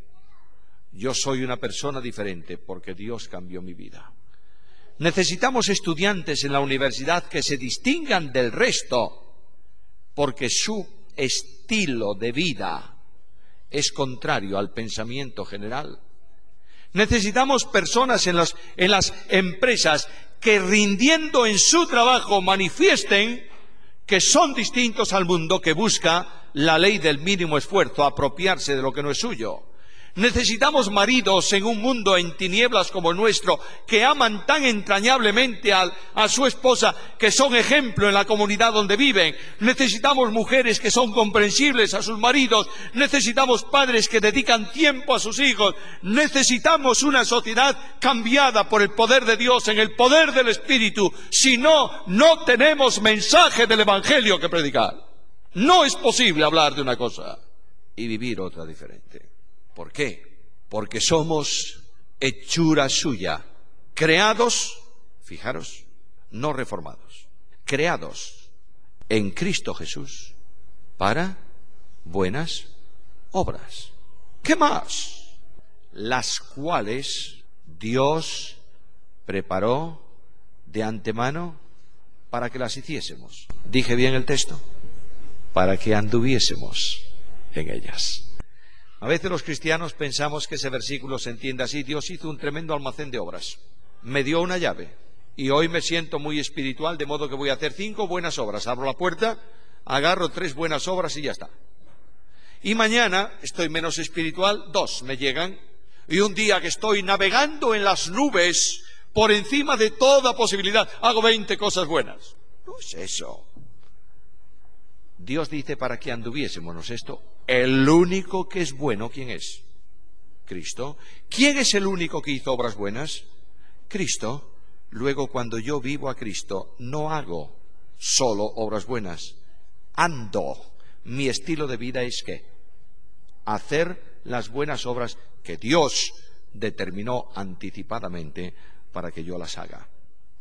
yo soy una persona diferente porque Dios cambió mi vida. Necesitamos estudiantes en la universidad que se distingan del resto porque su estilo de vida es contrario al pensamiento general. Necesitamos personas en las, en las empresas que, rindiendo en su trabajo, manifiesten que son distintos al mundo que busca la ley del mínimo esfuerzo, apropiarse de lo que no es suyo. Necesitamos maridos en un mundo en tinieblas como el nuestro, que aman tan entrañablemente a, a su esposa, que son ejemplo en la comunidad donde viven. Necesitamos mujeres que son comprensibles a sus maridos. Necesitamos padres que dedican tiempo a sus hijos. Necesitamos una sociedad cambiada por el poder de Dios, en el poder del Espíritu. Si no, no tenemos mensaje del Evangelio que predicar. No es posible hablar de una cosa y vivir otra diferente. ¿Por qué? Porque somos hechura suya, creados, fijaros, no reformados, creados en Cristo Jesús para buenas obras. ¿Qué más? Las cuales Dios preparó de antemano para que las hiciésemos. ¿Dije bien el texto? Para que anduviésemos en ellas. A veces los cristianos pensamos que ese versículo se entiende así: Dios hizo un tremendo almacén de obras, me dio una llave y hoy me siento muy espiritual, de modo que voy a hacer cinco buenas obras. Abro la puerta, agarro tres buenas obras y ya está. Y mañana estoy menos espiritual, dos me llegan, y un día que estoy navegando en las nubes por encima de toda posibilidad, hago veinte cosas buenas. No es eso. Dios dice para que anduviésemos esto. El único que es bueno, ¿quién es? Cristo. ¿Quién es el único que hizo obras buenas? Cristo. Luego, cuando yo vivo a Cristo, no hago solo obras buenas, ando. Mi estilo de vida es ¿qué? Hacer las buenas obras que Dios determinó anticipadamente para que yo las haga.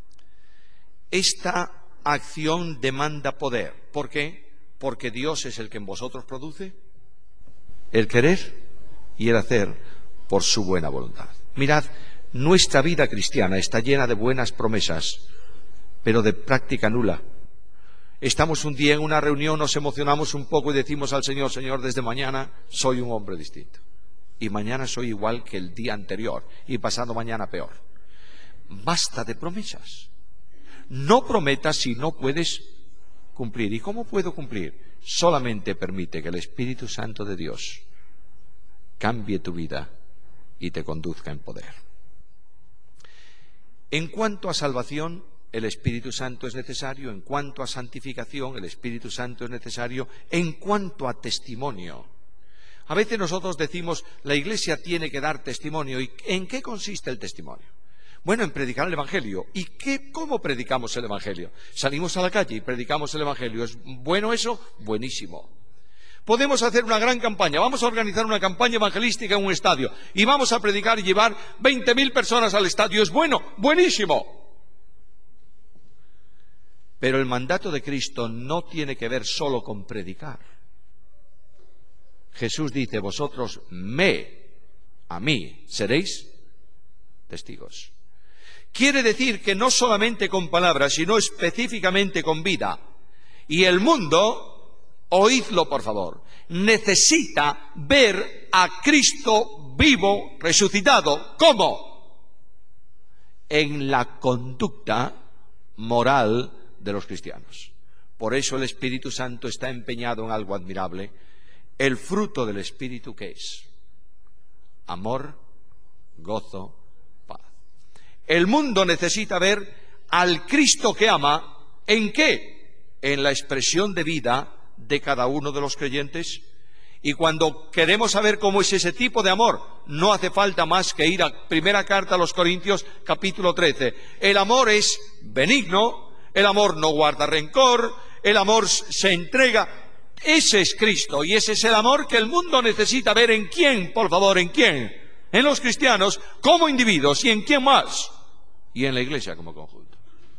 Esta acción demanda poder. ¿Por qué? Porque Dios es el que en vosotros produce el querer y el hacer por su buena voluntad. Mirad, nuestra vida cristiana está llena de buenas promesas, pero de práctica nula. Estamos un día en una reunión, nos emocionamos un poco y decimos al Señor: Señor, desde mañana soy un hombre distinto. Y mañana soy igual que el día anterior, y pasado mañana peor. Basta de promesas. No prometas si no puedes cumplir. ¿Y cómo puedo cumplir? Solamente permite que el Espíritu Santo de Dios cambie tu vida y te conduzca en poder. En cuanto a salvación, el Espíritu Santo es necesario. En cuanto a santificación, el Espíritu Santo es necesario. En cuanto a testimonio, a veces nosotros decimos, la Iglesia tiene que dar testimonio. ¿Y en qué consiste el testimonio? Bueno, en predicar el Evangelio. ¿Y qué, cómo predicamos el Evangelio? Salimos a la calle y predicamos el Evangelio. ¿Es bueno eso? Buenísimo. Podemos hacer una gran campaña. Vamos a organizar una campaña evangelística en un estadio y vamos a predicar y llevar veinte mil personas al estadio. ¿Es bueno? Buenísimo. Pero el mandato de Cristo no tiene que ver solo con predicar. Jesús dice, vosotros me, a mí, seréis testigos. Quiere decir que no solamente con palabras, sino específicamente con vida. Y el mundo, oídlo por favor, necesita ver a Cristo vivo, resucitado. ¿Cómo? En la conducta moral de los cristianos. Por eso el Espíritu Santo está empeñado en algo admirable. El fruto del Espíritu, ¿qué es? Amor, gozo, paz. El mundo necesita ver al Cristo que ama, ¿en qué? En la expresión de vida de cada uno de los creyentes. Y cuando queremos saber cómo es ese tipo de amor, no hace falta más que ir a primera carta a los Corintios, capítulo trece. El amor es benigno, el amor no guarda rencor, el amor se entrega. Ese es Cristo y ese es el amor que el mundo necesita ver. ¿En quién, por favor? ¿En quién? En los cristianos como individuos. ¿Y en quién más? Y en la Iglesia como conjunto.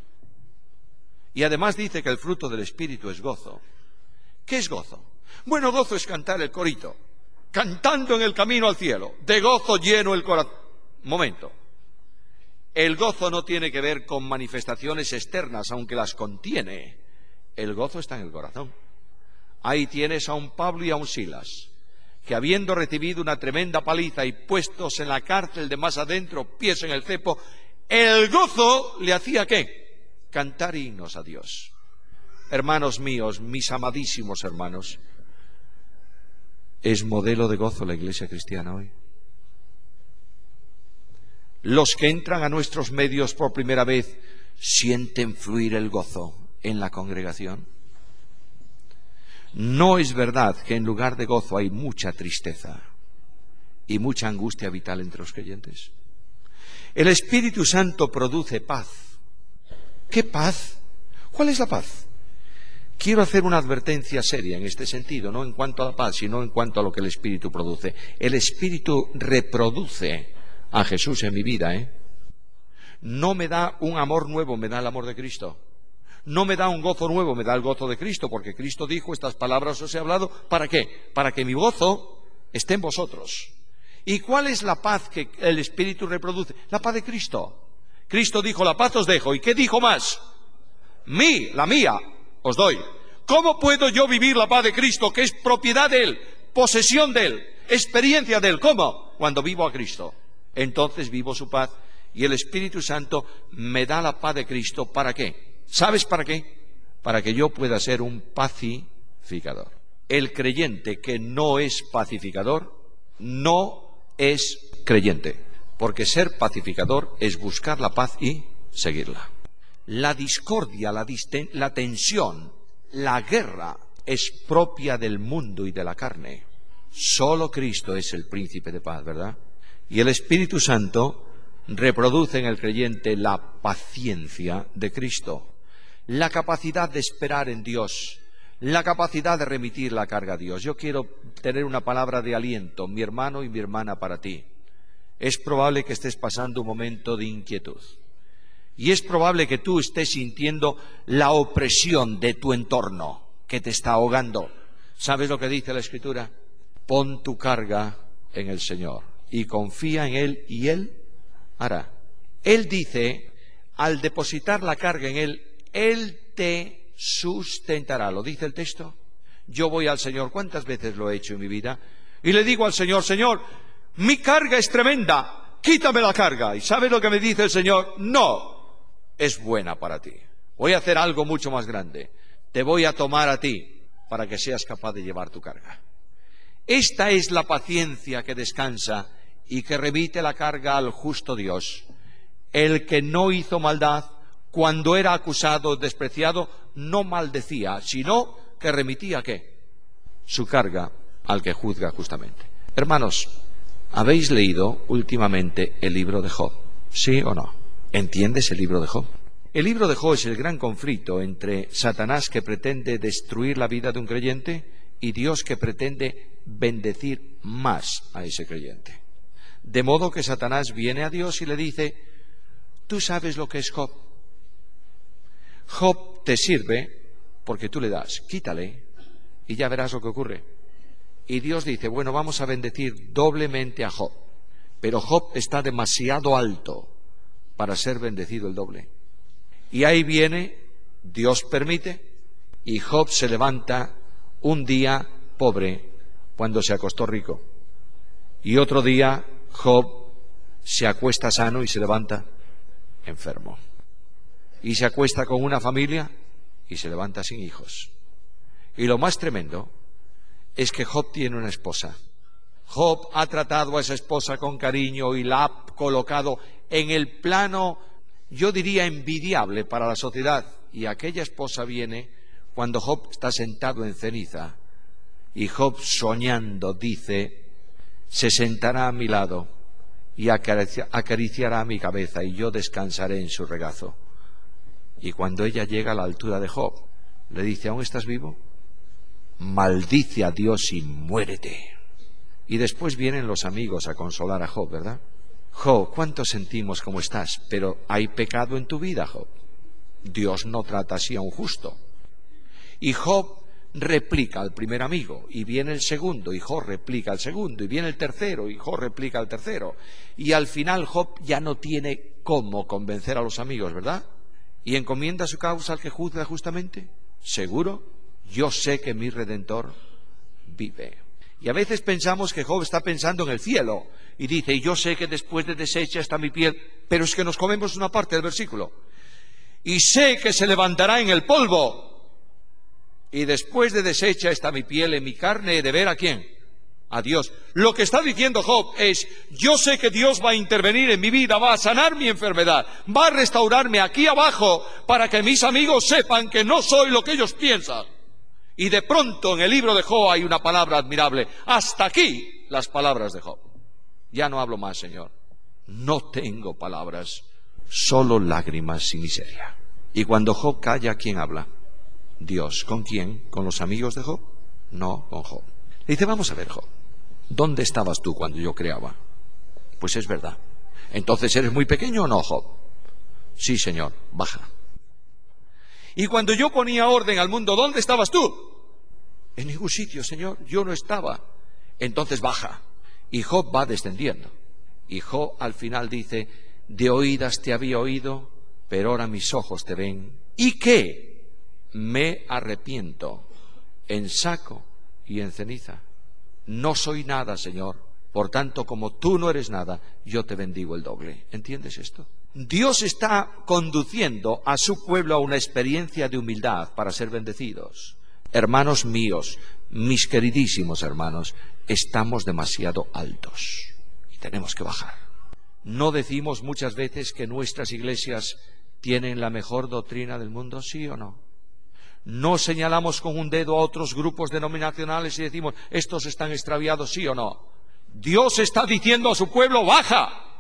Y además dice que el fruto del Espíritu es gozo. ¿Qué es gozo? Bueno, gozo es cantar el corito, cantando en el camino al cielo, de gozo lleno el corazón. Momento. El gozo no tiene que ver con manifestaciones externas, aunque las contiene. El gozo está en el corazón. Ahí tienes a un Pablo y a un Silas, que habiendo recibido una tremenda paliza y puestos en la cárcel de más adentro, pies en el cepo, el gozo le hacía ¿qué? Cantar himnos a Dios. Hermanos míos, mis amadísimos hermanos, ¿es modelo de gozo la Iglesia cristiana hoy? Los que entran a nuestros medios por primera vez, ¿sienten fluir el gozo en la congregación? ¿No es verdad que en lugar de gozo hay mucha tristeza y mucha angustia vital entre los creyentes? El Espíritu Santo produce paz. ¿Qué paz? ¿Cuál es la paz? Quiero hacer una advertencia seria en este sentido, no en cuanto a la paz, sino en cuanto a lo que el Espíritu produce. El Espíritu reproduce a Jesús en mi vida, ¿eh? No me da un amor nuevo, me da el amor de Cristo. No me da un gozo nuevo, me da el gozo de Cristo, porque Cristo dijo, estas palabras os he hablado, ¿para qué? Para que mi gozo esté en vosotros. ¿Y cuál es la paz que el Espíritu reproduce? La paz de Cristo. Cristo dijo, la paz os dejo. ¿Y qué dijo más? Mí, la mía, os doy. ¿Cómo puedo yo vivir la paz de Cristo, que es propiedad de Él, posesión de Él, experiencia de Él? ¿Cómo? Cuando vivo a Cristo. Entonces vivo su paz y el Espíritu Santo me da la paz de Cristo. ¿Para qué? ¿Sabes para qué? Para que yo pueda ser un pacificador. El creyente que no es pacificador no es creyente, porque ser pacificador es buscar la paz y seguirla. La discordia, la, disten- la tensión, la guerra es propia del mundo y de la carne. Solo Cristo es el príncipe de paz, ¿verdad? Y el Espíritu Santo reproduce en el creyente la paciencia de Cristo. La capacidad de esperar en Dios, la capacidad de remitir la carga a Dios. Yo quiero tener una palabra de aliento, mi hermano y mi hermana, para ti. Es probable que estés pasando un momento de inquietud. Y es probable que tú estés sintiendo la opresión de tu entorno, que te está ahogando. ¿Sabes lo que dice la Escritura? Pon tu carga en el Señor y confía en Él y Él hará. Él dice, al depositar la carga en Él, Él te sustentará. ¿Lo dice el texto? Yo voy al Señor, ¿cuántas veces lo he hecho en mi vida? Y le digo al Señor, Señor, mi carga es tremenda, quítame la carga. ¿Y sabes lo que me dice el Señor? No, es buena para ti. Voy a hacer algo mucho más grande. Te voy a tomar a ti para que seas capaz de llevar tu carga. Esta es la paciencia que descansa y que remite la carga al justo Dios, el que no hizo maldad, cuando era acusado, despreciado, no maldecía, sino que remitía, ¿qué? Su carga al que juzga justamente. Hermanos, ¿habéis leído últimamente el libro de Job? ¿Sí o no? ¿Entiendes el libro de Job? El libro de Job es el gran conflicto entre Satanás, que pretende destruir la vida de un creyente, y Dios, que pretende bendecir más a ese creyente. De modo que Satanás viene a Dios y le dice: tú sabes lo que es Job. Job te sirve porque tú le das, quítale y ya verás lo que ocurre. Y Dios dice: bueno, vamos a bendecir doblemente a Job, pero Job está demasiado alto para ser bendecido el doble. Y ahí viene, Dios permite, y Job se levanta un día pobre cuando se acostó rico, y otro día Job se acuesta sano y se levanta enfermo, y se acuesta con una familia y se levanta sin hijos. Y lo más tremendo es que Job tiene una esposa. Job ha tratado a esa esposa con cariño y la ha colocado en el plano, yo diría, envidiable para la sociedad. Y aquella esposa viene cuando Job está sentado en ceniza, y Job, soñando, dice: se sentará a mi lado y acariciará mi cabeza, y yo descansaré en su regazo. Y cuando ella llega a la altura de Job, le dice: ¿aún estás vivo? Maldice a Dios y muérete. Y después vienen los amigos a consolar a Job, ¿verdad? Job, ¿cuánto sentimos cómo estás? Pero hay pecado en tu vida, Job. Dios no trata así a un justo. Y Job replica al primer amigo, y viene el segundo, y Job replica al segundo, y viene el tercero, y Job replica al tercero. Y al final Job ya no tiene cómo convencer a los amigos, ¿verdad? Y encomienda su causa al que juzga justamente. ¿Seguro? Yo sé que mi Redentor vive. Y a veces pensamos que Job está pensando en el cielo, y dice: y yo sé que después de deshecha está mi piel, pero es que nos comemos una parte del versículo. Y sé que se levantará en el polvo, y después de deshecha está mi piel, en mi carne he de ver ¿a quién? A Dios. Lo que está diciendo Job es: yo sé que Dios va a intervenir en mi vida, va a sanar mi enfermedad, va a restaurarme aquí abajo, para que mis amigos sepan que no soy lo que ellos piensan. Y de pronto en el libro de Job hay una palabra admirable. Hasta aquí las palabras de Job. Ya no hablo más, Señor. No tengo palabras, solo lágrimas y miseria. Y cuando Job calla, ¿quién habla? Dios. ¿Con quién? ¿Con los amigos de Job? No, con Job. Le dice: vamos a ver, Job, ¿dónde estabas tú cuando yo creaba? Pues es verdad. ¿Entonces eres muy pequeño o no, Job? Sí, Señor, baja. Y cuando yo ponía orden al mundo, ¿dónde estabas tú? En ningún sitio, Señor, yo no estaba. Entonces baja. Y Job va descendiendo. Y Job al final dice: de oídas te había oído, pero ahora mis ojos te ven. ¿Y qué? Me arrepiento en saco y en ceniza. No soy nada, Señor. Por tanto, como tú no eres nada, yo te bendigo el doble. ¿Entiendes esto? Dios está conduciendo a su pueblo a una experiencia de humildad para ser bendecidos. Hermanos míos, mis queridísimos hermanos, estamos demasiado altos y tenemos que bajar. ¿No decimos muchas veces que nuestras iglesias tienen la mejor doctrina del mundo? ¿Sí o no? ¿No señalamos con un dedo a otros grupos denominacionales y decimos: estos están extraviados? ¿Sí o no? Dios está diciendo a su pueblo: baja,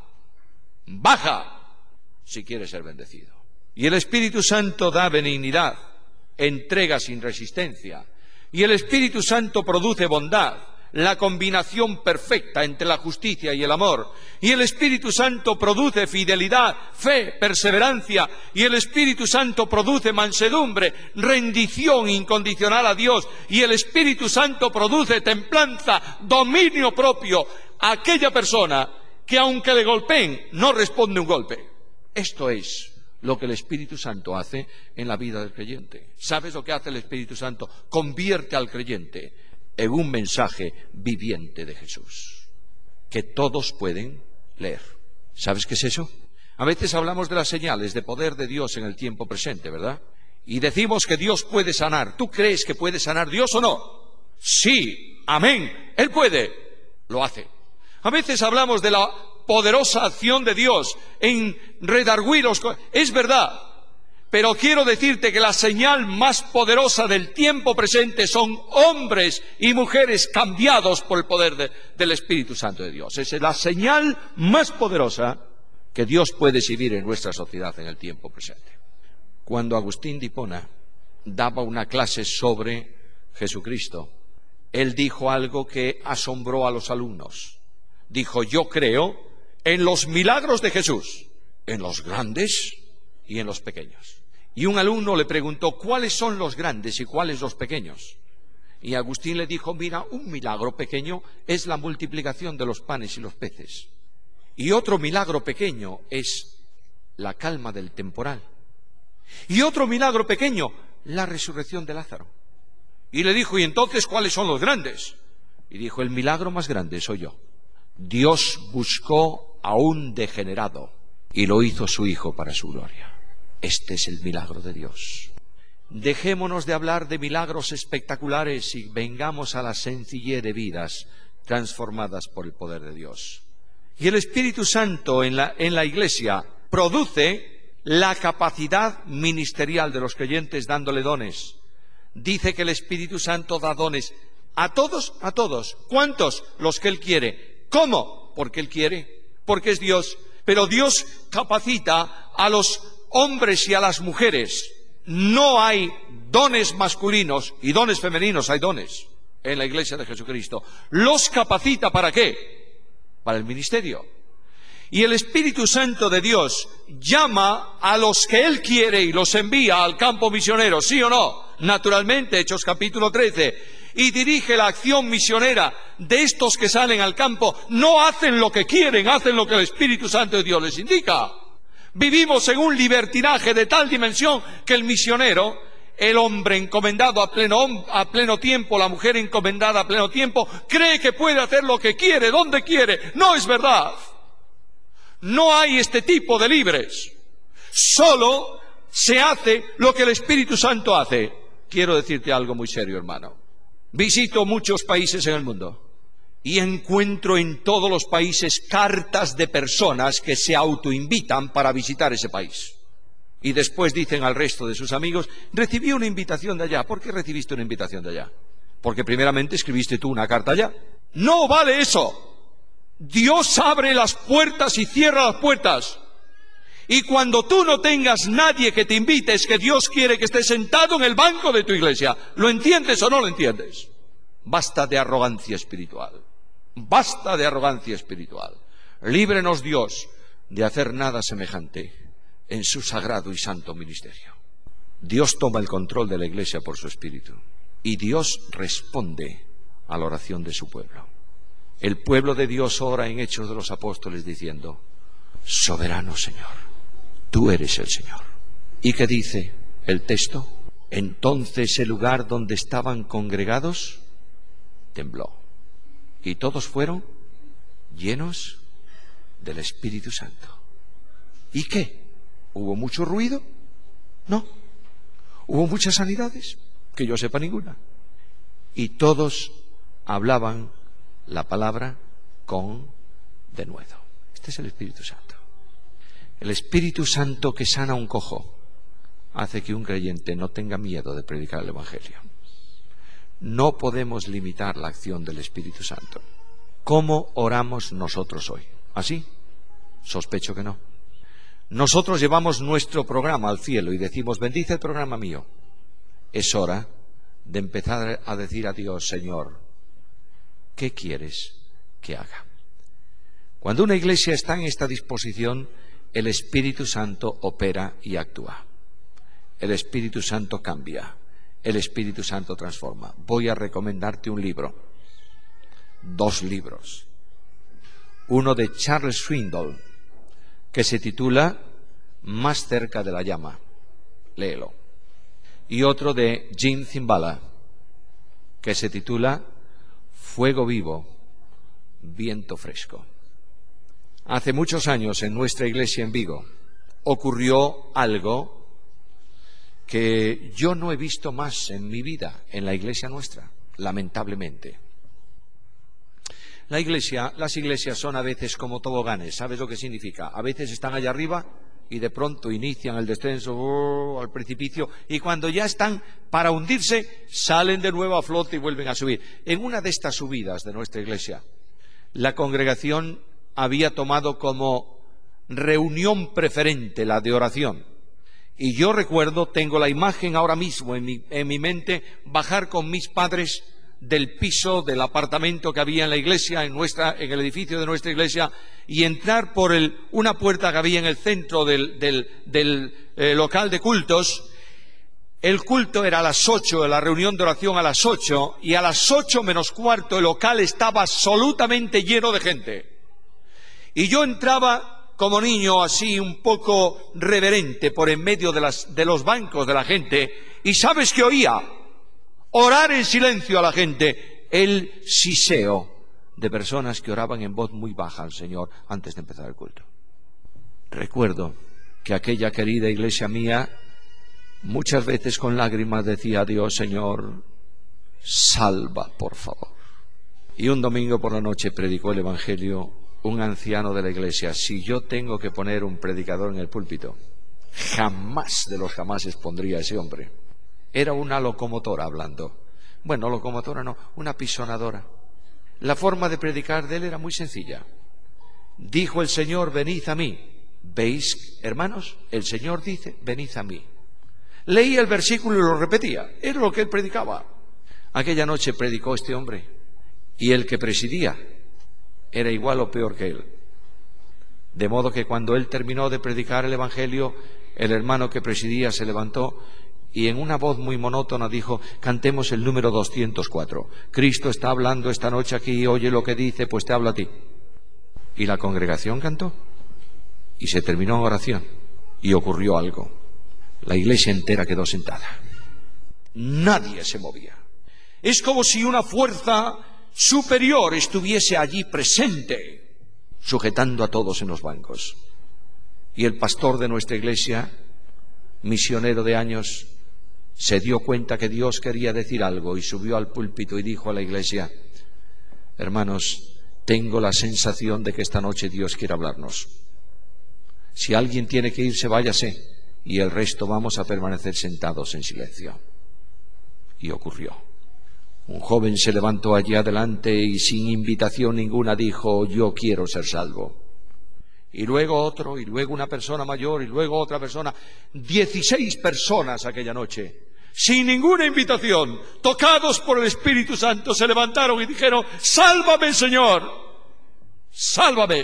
baja, si quieres ser bendecido. Y el Espíritu Santo da benignidad, entrega sin resistencia. Y el Espíritu Santo produce bondad, la combinación perfecta entre la justicia y el amor. Y el Espíritu Santo produce fidelidad, fe, perseverancia. Y el Espíritu Santo produce mansedumbre, rendición incondicional a Dios. Y el Espíritu Santo produce templanza, dominio propio. Aquella persona que aunque le golpeen, no responde un golpe. Esto es lo que el Espíritu Santo hace en la vida del creyente. ¿Sabes lo que hace el Espíritu Santo? Convierte al creyente en un mensaje viviente de Jesús, que todos pueden leer. ¿Sabes qué es eso? A veces hablamos de las señales de poder de Dios en el tiempo presente, ¿verdad? Y decimos que Dios puede sanar. ¿Tú crees que puede sanar Dios o no? Sí, amén, Él puede, lo hace. A veces hablamos de la poderosa acción de Dios en redarguir los... Es verdad, pero quiero decirte que la señal más poderosa del tiempo presente son hombres y mujeres cambiados por el poder de, del Espíritu Santo de Dios. Esa es la señal más poderosa que Dios puede exhibir en nuestra sociedad en el tiempo presente. Cuando Agustín de Hipona daba una clase sobre Jesucristo, él dijo algo que asombró a los alumnos. Dijo: yo creo en los milagros de Jesús, en los grandes y en los pequeños. Y un alumno le preguntó: ¿cuáles son los grandes y cuáles los pequeños? Y Agustín le dijo: mira, un milagro pequeño es la multiplicación de los panes y los peces. Y otro milagro pequeño es la calma del temporal. Y otro milagro pequeño, la resurrección de Lázaro. Y le dijo: ¿y entonces cuáles son los grandes? Y dijo: el milagro más grande soy yo. Dios buscó a un degenerado y lo hizo su hijo para su gloria. Este es el milagro de Dios. Dejémonos de hablar de milagros espectaculares y vengamos a la sencillez de vidas transformadas por el poder de Dios. Y el Espíritu Santo en la, en la Iglesia produce la capacidad ministerial de los creyentes dándole dones. Dice que el Espíritu Santo da dones a todos, a todos. ¿Cuántos? Los que Él quiere. ¿Cómo? Porque Él quiere, porque es Dios. Pero Dios capacita a los hombres y a las mujeres. No hay dones masculinos y dones femeninos, hay dones en la Iglesia de Jesucristo. ¿Los capacita para qué? Para el ministerio. Y el Espíritu Santo de Dios llama a los que Él quiere y los envía al campo misionero, ¿sí o no? Naturalmente, Hechos capítulo trece. Y dirige la acción misionera de estos que salen al campo. No hacen lo que quieren, hacen lo que el Espíritu Santo de Dios les indica. Vivimos en un libertinaje de tal dimensión que el misionero, el hombre encomendado a pleno, a pleno tiempo, la mujer encomendada a pleno tiempo, cree que puede hacer lo que quiere, donde quiere. No es verdad. No hay este tipo de libres. Solo se hace lo que el Espíritu Santo hace. Quiero decirte algo muy serio, hermano. Visito muchos países en el mundo y encuentro en todos los países cartas de personas que se autoinvitan para visitar ese país. Y después dicen al resto de sus amigos: recibí una invitación de allá. ¿Por qué recibiste una invitación de allá? Porque primeramente escribiste tú una carta allá. No vale eso. Dios abre las puertas y cierra las puertas. Y cuando tú no tengas nadie que te invite, es que Dios quiere que estés sentado en el banco de tu iglesia. ¿Lo entiendes o no lo entiendes? Basta de arrogancia espiritual. Basta de arrogancia espiritual. Líbrenos Dios de hacer nada semejante en su sagrado y santo ministerio. Dios toma el control de la iglesia por su Espíritu. Y Dios responde a la oración de su pueblo. El pueblo de Dios ora en Hechos de los Apóstoles diciendo: soberano Señor, tú eres el Señor. ¿Y qué dice el texto? Entonces el lugar donde estaban congregados tembló, y todos fueron llenos del Espíritu Santo. ¿Y qué? ¿Hubo mucho ruido? No. ¿Hubo muchas sanidades? Que yo sepa, ninguna. Y todos hablaban la palabra con denuedo. Este es el Espíritu Santo. El Espíritu Santo que sana a un cojo hace que un creyente no tenga miedo de predicar el Evangelio. No podemos limitar la acción del Espíritu Santo. ¿Cómo oramos nosotros hoy? ¿Así? Sospecho que no. Nosotros llevamos nuestro programa al cielo y decimos: bendice el programa mío. Es hora de empezar a decir a Dios: Señor, ¿qué quieres que haga? Cuando una iglesia está en esta disposición, el Espíritu Santo opera y actúa. El Espíritu Santo cambia. El Espíritu Santo transforma. Voy a recomendarte un libro. Dos libros. Uno de Charles Swindoll, que se titula Más cerca de la llama. Léelo. Y otro de Jim Cymbala, que se titula Fuego vivo, viento fresco. Hace muchos años en nuestra iglesia en Vigo ocurrió algo que yo no he visto más en mi vida en la iglesia nuestra, lamentablemente. La iglesia, las iglesias son a veces como toboganes. ¿Sabes lo que significa? A veces están allá arriba y de pronto inician el descenso oh, al precipicio, y cuando ya están para hundirse, salen de nuevo a flote y vuelven a subir. En una de estas subidas de nuestra iglesia, la congregación había tomado como reunión preferente la de oración. Y yo recuerdo, tengo la imagen ahora mismo en mi, en mi mente, bajar con mis padres del piso del apartamento que había en la iglesia, en nuestra, en el edificio de nuestra iglesia, y entrar por el, una puerta que había en el centro del, del, del eh, local de cultos. El culto era a las ocho, la reunión de oración a las ocho, y a las ocho menos cuarto el local estaba absolutamente lleno de gente. Y yo entraba como niño así un poco reverente por en medio de, las, de los bancos de la gente, y ¿sabes qué oía? Orar en silencio a la gente, el siseo de personas que oraban en voz muy baja al Señor antes de empezar el culto. Recuerdo que aquella querida iglesia mía muchas veces con lágrimas decía a Dios: Señor, salva, por favor. Y un domingo por la noche predicó el Evangelio un anciano de la iglesia. Si yo tengo que poner un predicador en el púlpito, jamás de los jamases pondría a ese hombre. Era una locomotora hablando. Bueno, locomotora no, una pisonadora. La forma de predicar de él era muy sencilla. Dijo el Señor: venid a mí. ¿Veis, hermanos? El Señor dice: venid a mí. Leía el versículo y lo repetía. Era lo que él predicaba. Aquella noche predicó este hombre, y el que presidía era igual o peor que él. De modo que cuando él terminó de predicar el Evangelio, el hermano que presidía se levantó y en una voz muy monótona dijo: cantemos el número doscientos cuatro. Cristo está hablando esta noche aquí, oye lo que dice, pues te hablo a ti. Y la congregación cantó, y se terminó en oración, y ocurrió algo. La iglesia entera quedó sentada. Nadie se movía. Es como si una fuerza superior estuviese allí presente, sujetando a todos en los bancos. Y el pastor de nuestra iglesia, misionero de años, se dio cuenta que Dios quería decir algo y subió al púlpito y dijo a la iglesia: hermanos, tengo la sensación de que esta noche Dios quiere hablarnos. Si alguien tiene que irse, váyase, y el resto vamos a permanecer sentados en silencio. Y ocurrió. Un joven se levantó allí adelante y sin invitación ninguna dijo: yo quiero ser salvo. Y luego otro, y luego una persona mayor, y luego otra persona. Dieciséis personas aquella noche, sin ninguna invitación, tocados por el Espíritu Santo, se levantaron y dijeron: sálvame, Señor, sálvame.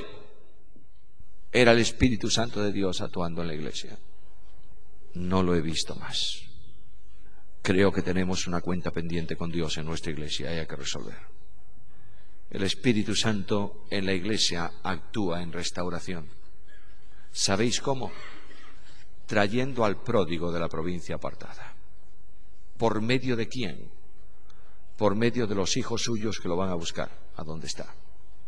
Era el Espíritu Santo de Dios actuando en la iglesia. No lo he visto más. Creo que tenemos una cuenta pendiente con Dios en nuestra iglesia y hay que resolver. El Espíritu Santo en la iglesia actúa en restauración. ¿Sabéis cómo? Trayendo al pródigo de la provincia apartada. ¿Por medio de quién? Por medio de los hijos suyos que lo van a buscar a donde está.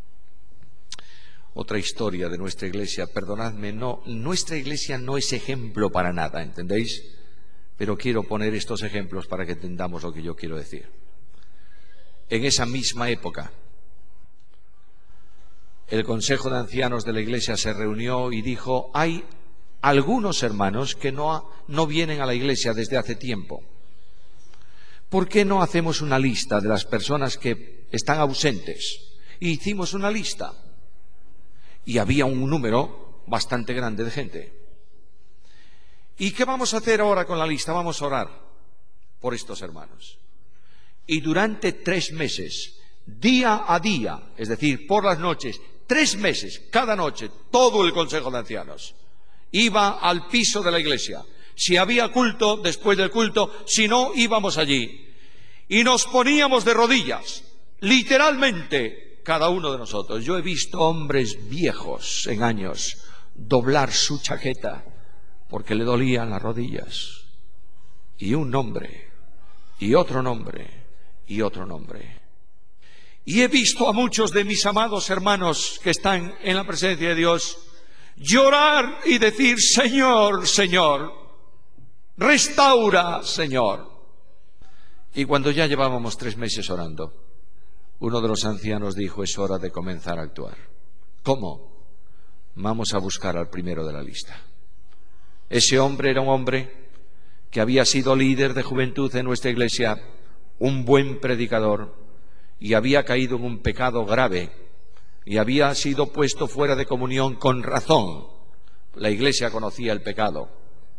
Otra historia de nuestra iglesia, perdonadme, no, nuestra iglesia no es ejemplo para nada, ¿entendéis? Pero quiero poner estos ejemplos para que entendamos lo que yo quiero decir. En esa misma época, el Consejo de Ancianos de la Iglesia se reunió y dijo: hay algunos hermanos que no, no vienen a la Iglesia desde hace tiempo. ¿Por qué no hacemos una lista de las personas que están ausentes? Y hicimos una lista. Y había un número bastante grande de gente. ¿Y qué vamos a hacer ahora con la lista? Vamos a orar por estos hermanos. Y durante tres meses, día a día, es decir, por las noches, tres meses, cada noche, todo el Consejo de Ancianos iba al piso de la iglesia. Si había culto, después del culto; si no, íbamos allí. Y nos poníamos de rodillas, literalmente, cada uno de nosotros. Yo he visto hombres viejos en años doblar su chaqueta porque le dolían las rodillas. Y un nombre, y otro nombre, y otro nombre. Y he visto a muchos de mis amados hermanos que están en la presencia de Dios llorar y decir: Señor, Señor, restaura, Señor. Y cuando ya llevábamos tres meses orando, uno de los ancianos dijo: es hora de comenzar a actuar. ¿Cómo? Vamos a buscar al primero de la lista. Ese hombre era un hombre que había sido líder de juventud en nuestra iglesia, un buen predicador, y había caído en un pecado grave y había sido puesto fuera de comunión con razón. La iglesia conocía el pecado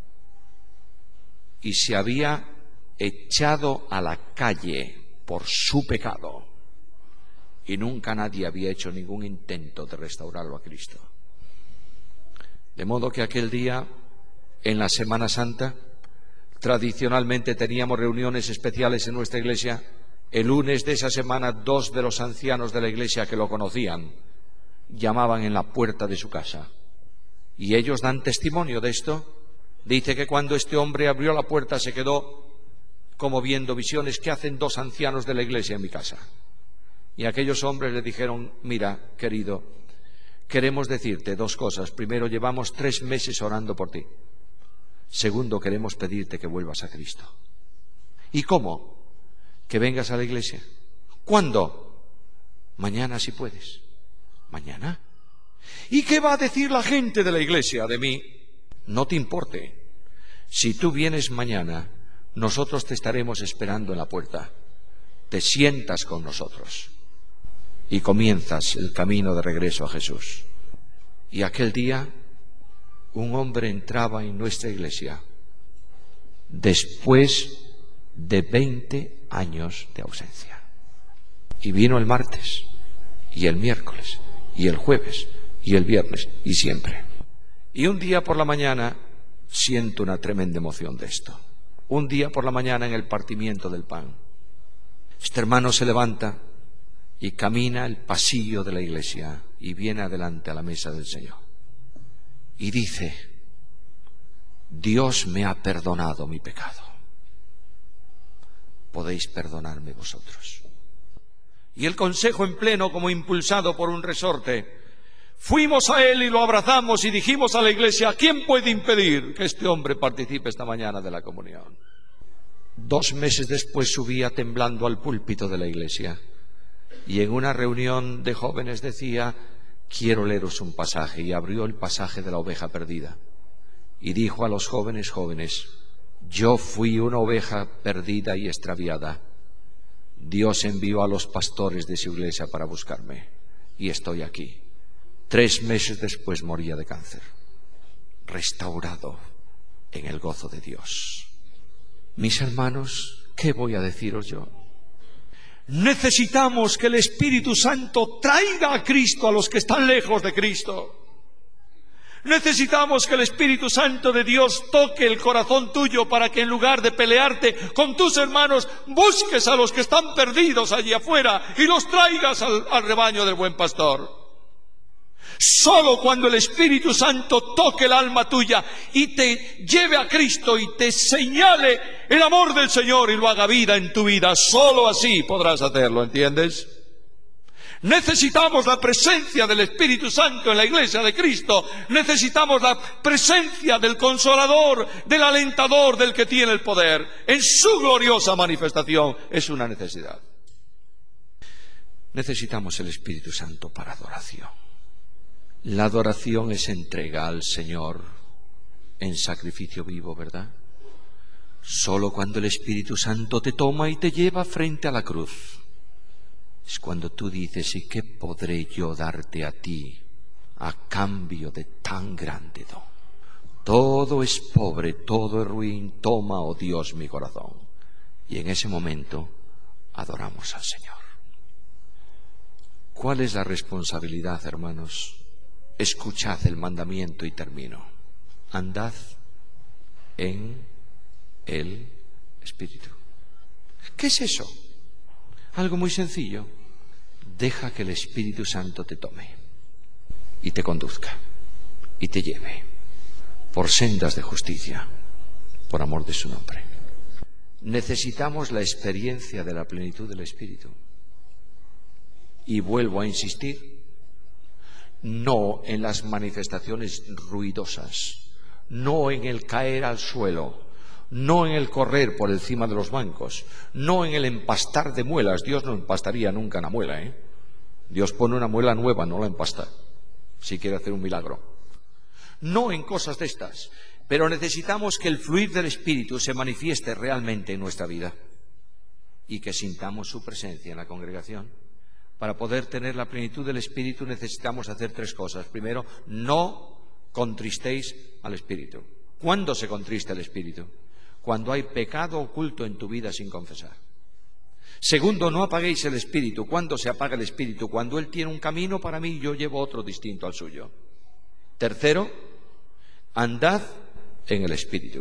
y se había echado a la calle por su pecado, y nunca nadie había hecho ningún intento de restaurarlo a Cristo. De modo que aquel día, en la Semana Santa, tradicionalmente teníamos reuniones especiales en nuestra iglesia. El lunes de esa semana, dos de los ancianos de la iglesia que lo conocían llamaban en la puerta de su casa, y ellos dan testimonio de esto. Dice que cuando este hombre abrió la puerta se quedó como viendo visiones. ¿Qué hacen dos ancianos de la iglesia en mi casa? Y aquellos hombres le dijeron: mira, querido, queremos decirte dos cosas. Primero, llevamos tres meses orando por ti. Segundo, queremos pedirte que vuelvas a Cristo. ¿Y cómo? Que vengas a la iglesia. ¿Cuándo? Mañana, si puedes. ¿Mañana? ¿Y qué va a decir la gente de la iglesia de mí? No te importe. Si tú vienes mañana, nosotros te estaremos esperando en la puerta. Te sientas con nosotros y comienzas el camino de regreso a Jesús. Y aquel día un hombre entraba en nuestra iglesia después de veinte años de ausencia. Y vino el martes, y el miércoles, y el jueves, y el viernes, y siempre. Y un día por la mañana siento una tremenda emoción de esto. Un día por la mañana, en el partimiento del pan, este hermano se levanta y camina el pasillo de la iglesia y viene adelante a la mesa del Señor y dice: Dios me ha perdonado mi pecado. ¿Podéis perdonarme vosotros? Y el consejo en pleno, como impulsado por un resorte, fuimos a él y lo abrazamos y dijimos a la iglesia: ¿quién puede impedir que este hombre participe esta mañana de la comunión? Dos meses después subía temblando al púlpito de la iglesia y en una reunión de jóvenes decía: quiero leeros un pasaje, y abrió el pasaje de la oveja perdida y dijo a los jóvenes: jóvenes, yo fui una oveja perdida y extraviada. Dios envió a los pastores de su iglesia para buscarme y estoy aquí. Tres meses después moría de cáncer, restaurado en el gozo de Dios. Mis hermanos, ¿qué voy a deciros yo? Necesitamos que el Espíritu Santo traiga a Cristo a los que están lejos de Cristo. Necesitamos que el Espíritu Santo de Dios toque el corazón tuyo para que en lugar de pelearte con tus hermanos, busques a los que están perdidos allí afuera y los traigas al, al rebaño del buen pastor. Solo cuando el Espíritu Santo toque el alma tuya y te lleve a Cristo y te señale el amor del Señor y lo haga vida en tu vida, solo así podrás hacerlo, ¿entiendes? Necesitamos la presencia del Espíritu Santo en la iglesia de Cristo. Necesitamos la presencia del Consolador, del Alentador, del que tiene el poder. En su gloriosa manifestación es una necesidad. Necesitamos el Espíritu Santo para adoración. La adoración es entrega al Señor en sacrificio vivo, ¿verdad? Solo cuando el Espíritu Santo te toma y te lleva frente a la cruz, es cuando tú dices: ¿y qué podré yo darte a ti a cambio de tan grande don? Todo es pobre, todo es ruin, toma, oh Dios, mi corazón. Y en ese momento adoramos al Señor. ¿Cuál es la responsabilidad, hermanos? Escuchad el mandamiento y termino. Andad en el Espíritu. ¿Qué es eso? Algo muy sencillo. Deja que el Espíritu Santo te tome y te conduzca y te lleve por sendas de justicia, por amor de su nombre. Necesitamos la experiencia de la plenitud del Espíritu. Y vuelvo a insistir, no en las manifestaciones ruidosas, no en el caer al suelo, no en el correr por encima de los bancos, no en el empastar de muelas. Dios no empastaría nunca una muela, ¿eh? Dios pone una muela nueva, no la empasta, si quiere hacer un milagro. No en cosas de estas, pero necesitamos que el fluir del Espíritu se manifieste realmente en nuestra vida y que sintamos su presencia en la congregación. Para poder tener la plenitud del Espíritu necesitamos hacer tres cosas. Primero, no contristéis al Espíritu. ¿Cuándo se contrista el Espíritu? Cuando hay pecado oculto en tu vida sin confesar. Segundo, no apaguéis el Espíritu. ¿Cuándo se apaga el Espíritu? Cuando Él tiene un camino para mí y yo llevo otro distinto al suyo. Tercero, andad en el Espíritu.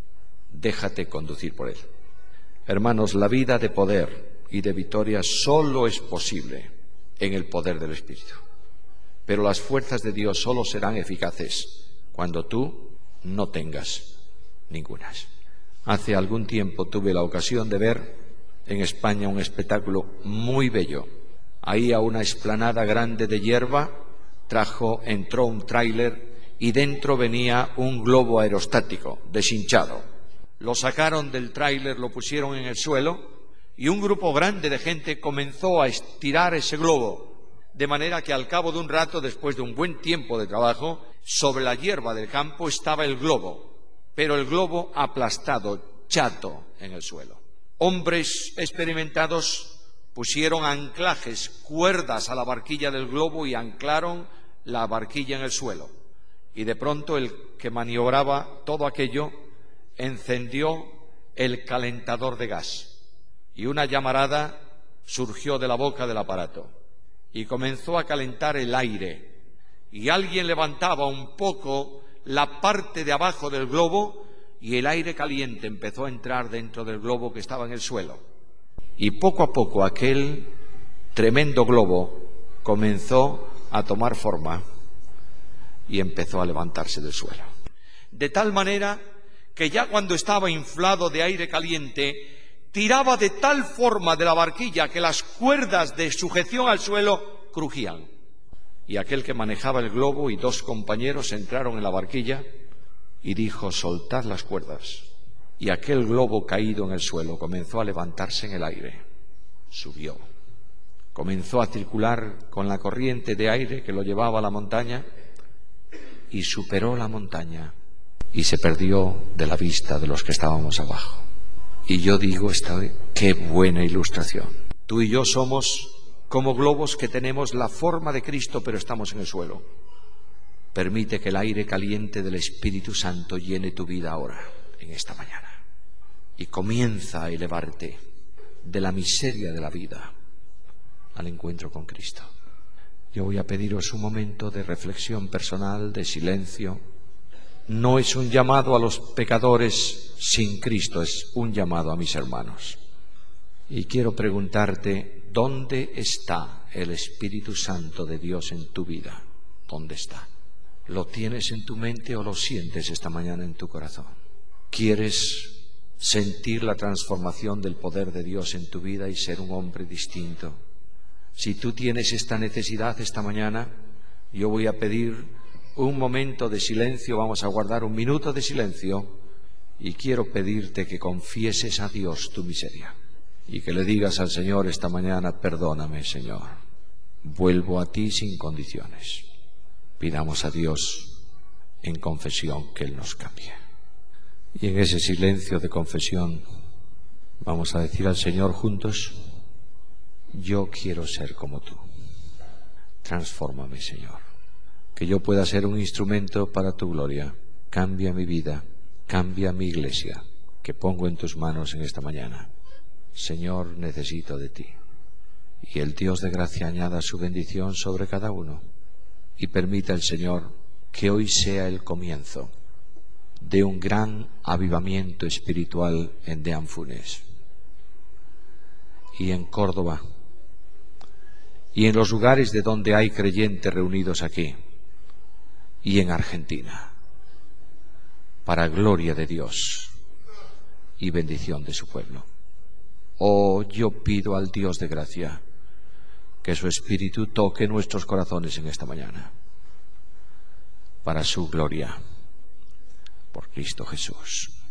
Déjate conducir por Él. Hermanos, la vida de poder y de victoria solo es posible en el poder del Espíritu. Pero las fuerzas de Dios solo serán eficaces cuando tú no tengas ningunas. Hace algún tiempo tuve la ocasión de ver en España un espectáculo muy bello. Ahí a una explanada grande de hierba trajo, entró un tráiler y dentro venía un globo aerostático deshinchado. Lo sacaron del tráiler, lo pusieron en el suelo y un grupo grande de gente comenzó a estirar ese globo, de manera que al cabo de un rato, después de un buen tiempo de trabajo, sobre la hierba del campo estaba el globo, pero el globo aplastado, chato en el suelo. Hombres experimentados pusieron anclajes, cuerdas a la barquilla del globo y anclaron la barquilla en el suelo. Y de pronto el que maniobraba todo aquello encendió el calentador de gas y una llamarada surgió de la boca del aparato y comenzó a calentar el aire y alguien levantaba un poco la parte de abajo del globo y el aire caliente empezó a entrar dentro del globo que estaba en el suelo y poco a poco aquel tremendo globo comenzó a tomar forma y empezó a levantarse del suelo, de tal manera que ya cuando estaba inflado de aire caliente, tiraba de tal forma de la barquilla que las cuerdas de sujeción al suelo crujían. Y aquel que manejaba el globo y dos compañeros entraron en la barquilla y dijo: soltad las cuerdas. Y aquel globo caído en el suelo comenzó a levantarse en el aire. Subió. Comenzó a circular con la corriente de aire que lo llevaba a la montaña y superó la montaña. Y se perdió de la vista de los que estábamos abajo. Y yo digo, esta, qué buena ilustración. Tú y yo somos como globos que tenemos la forma de Cristo, pero estamos en el suelo. Permite que el aire caliente del Espíritu Santo llene tu vida ahora, en esta mañana. Y comienza a elevarte de la miseria de la vida al encuentro con Cristo. Yo voy a pediros un momento de reflexión personal, de silencio. No es un llamado a los pecadores sin Cristo, es un llamado a mis hermanos. Y quiero preguntarte, ¿dónde está el Espíritu Santo de Dios en tu vida? ¿Dónde está? ¿Lo tienes en tu mente o lo sientes esta mañana en tu corazón? ¿Quieres sentir la transformación del poder de Dios en tu vida y ser un hombre distinto? Si tú tienes esta necesidad esta mañana, yo voy a pedir un momento de silencio, vamos a guardar un minuto de silencio y quiero pedirte que confieses a Dios tu miseria y que le digas al Señor esta mañana: perdóname, Señor, vuelvo a ti sin condiciones. Pidamos a Dios en confesión que Él nos cambie. Y en ese silencio de confesión vamos a decir al Señor juntos: yo quiero ser como tú. Transfórmame, Señor. Que yo pueda ser un instrumento para tu gloria. Cambia mi vida, cambia mi iglesia, que pongo en tus manos en esta mañana. Señor, necesito de ti. Y el Dios de gracia añada su bendición sobre cada uno. Y permita el Señor que hoy sea el comienzo de un gran avivamiento espiritual en Deán Funes y en Córdoba y en los lugares de donde hay creyentes reunidos aquí y en Argentina, para gloria de Dios y bendición de su pueblo. Oh, yo pido al Dios de gracia que su Espíritu toque nuestros corazones en esta mañana, para su gloria, por Cristo Jesús.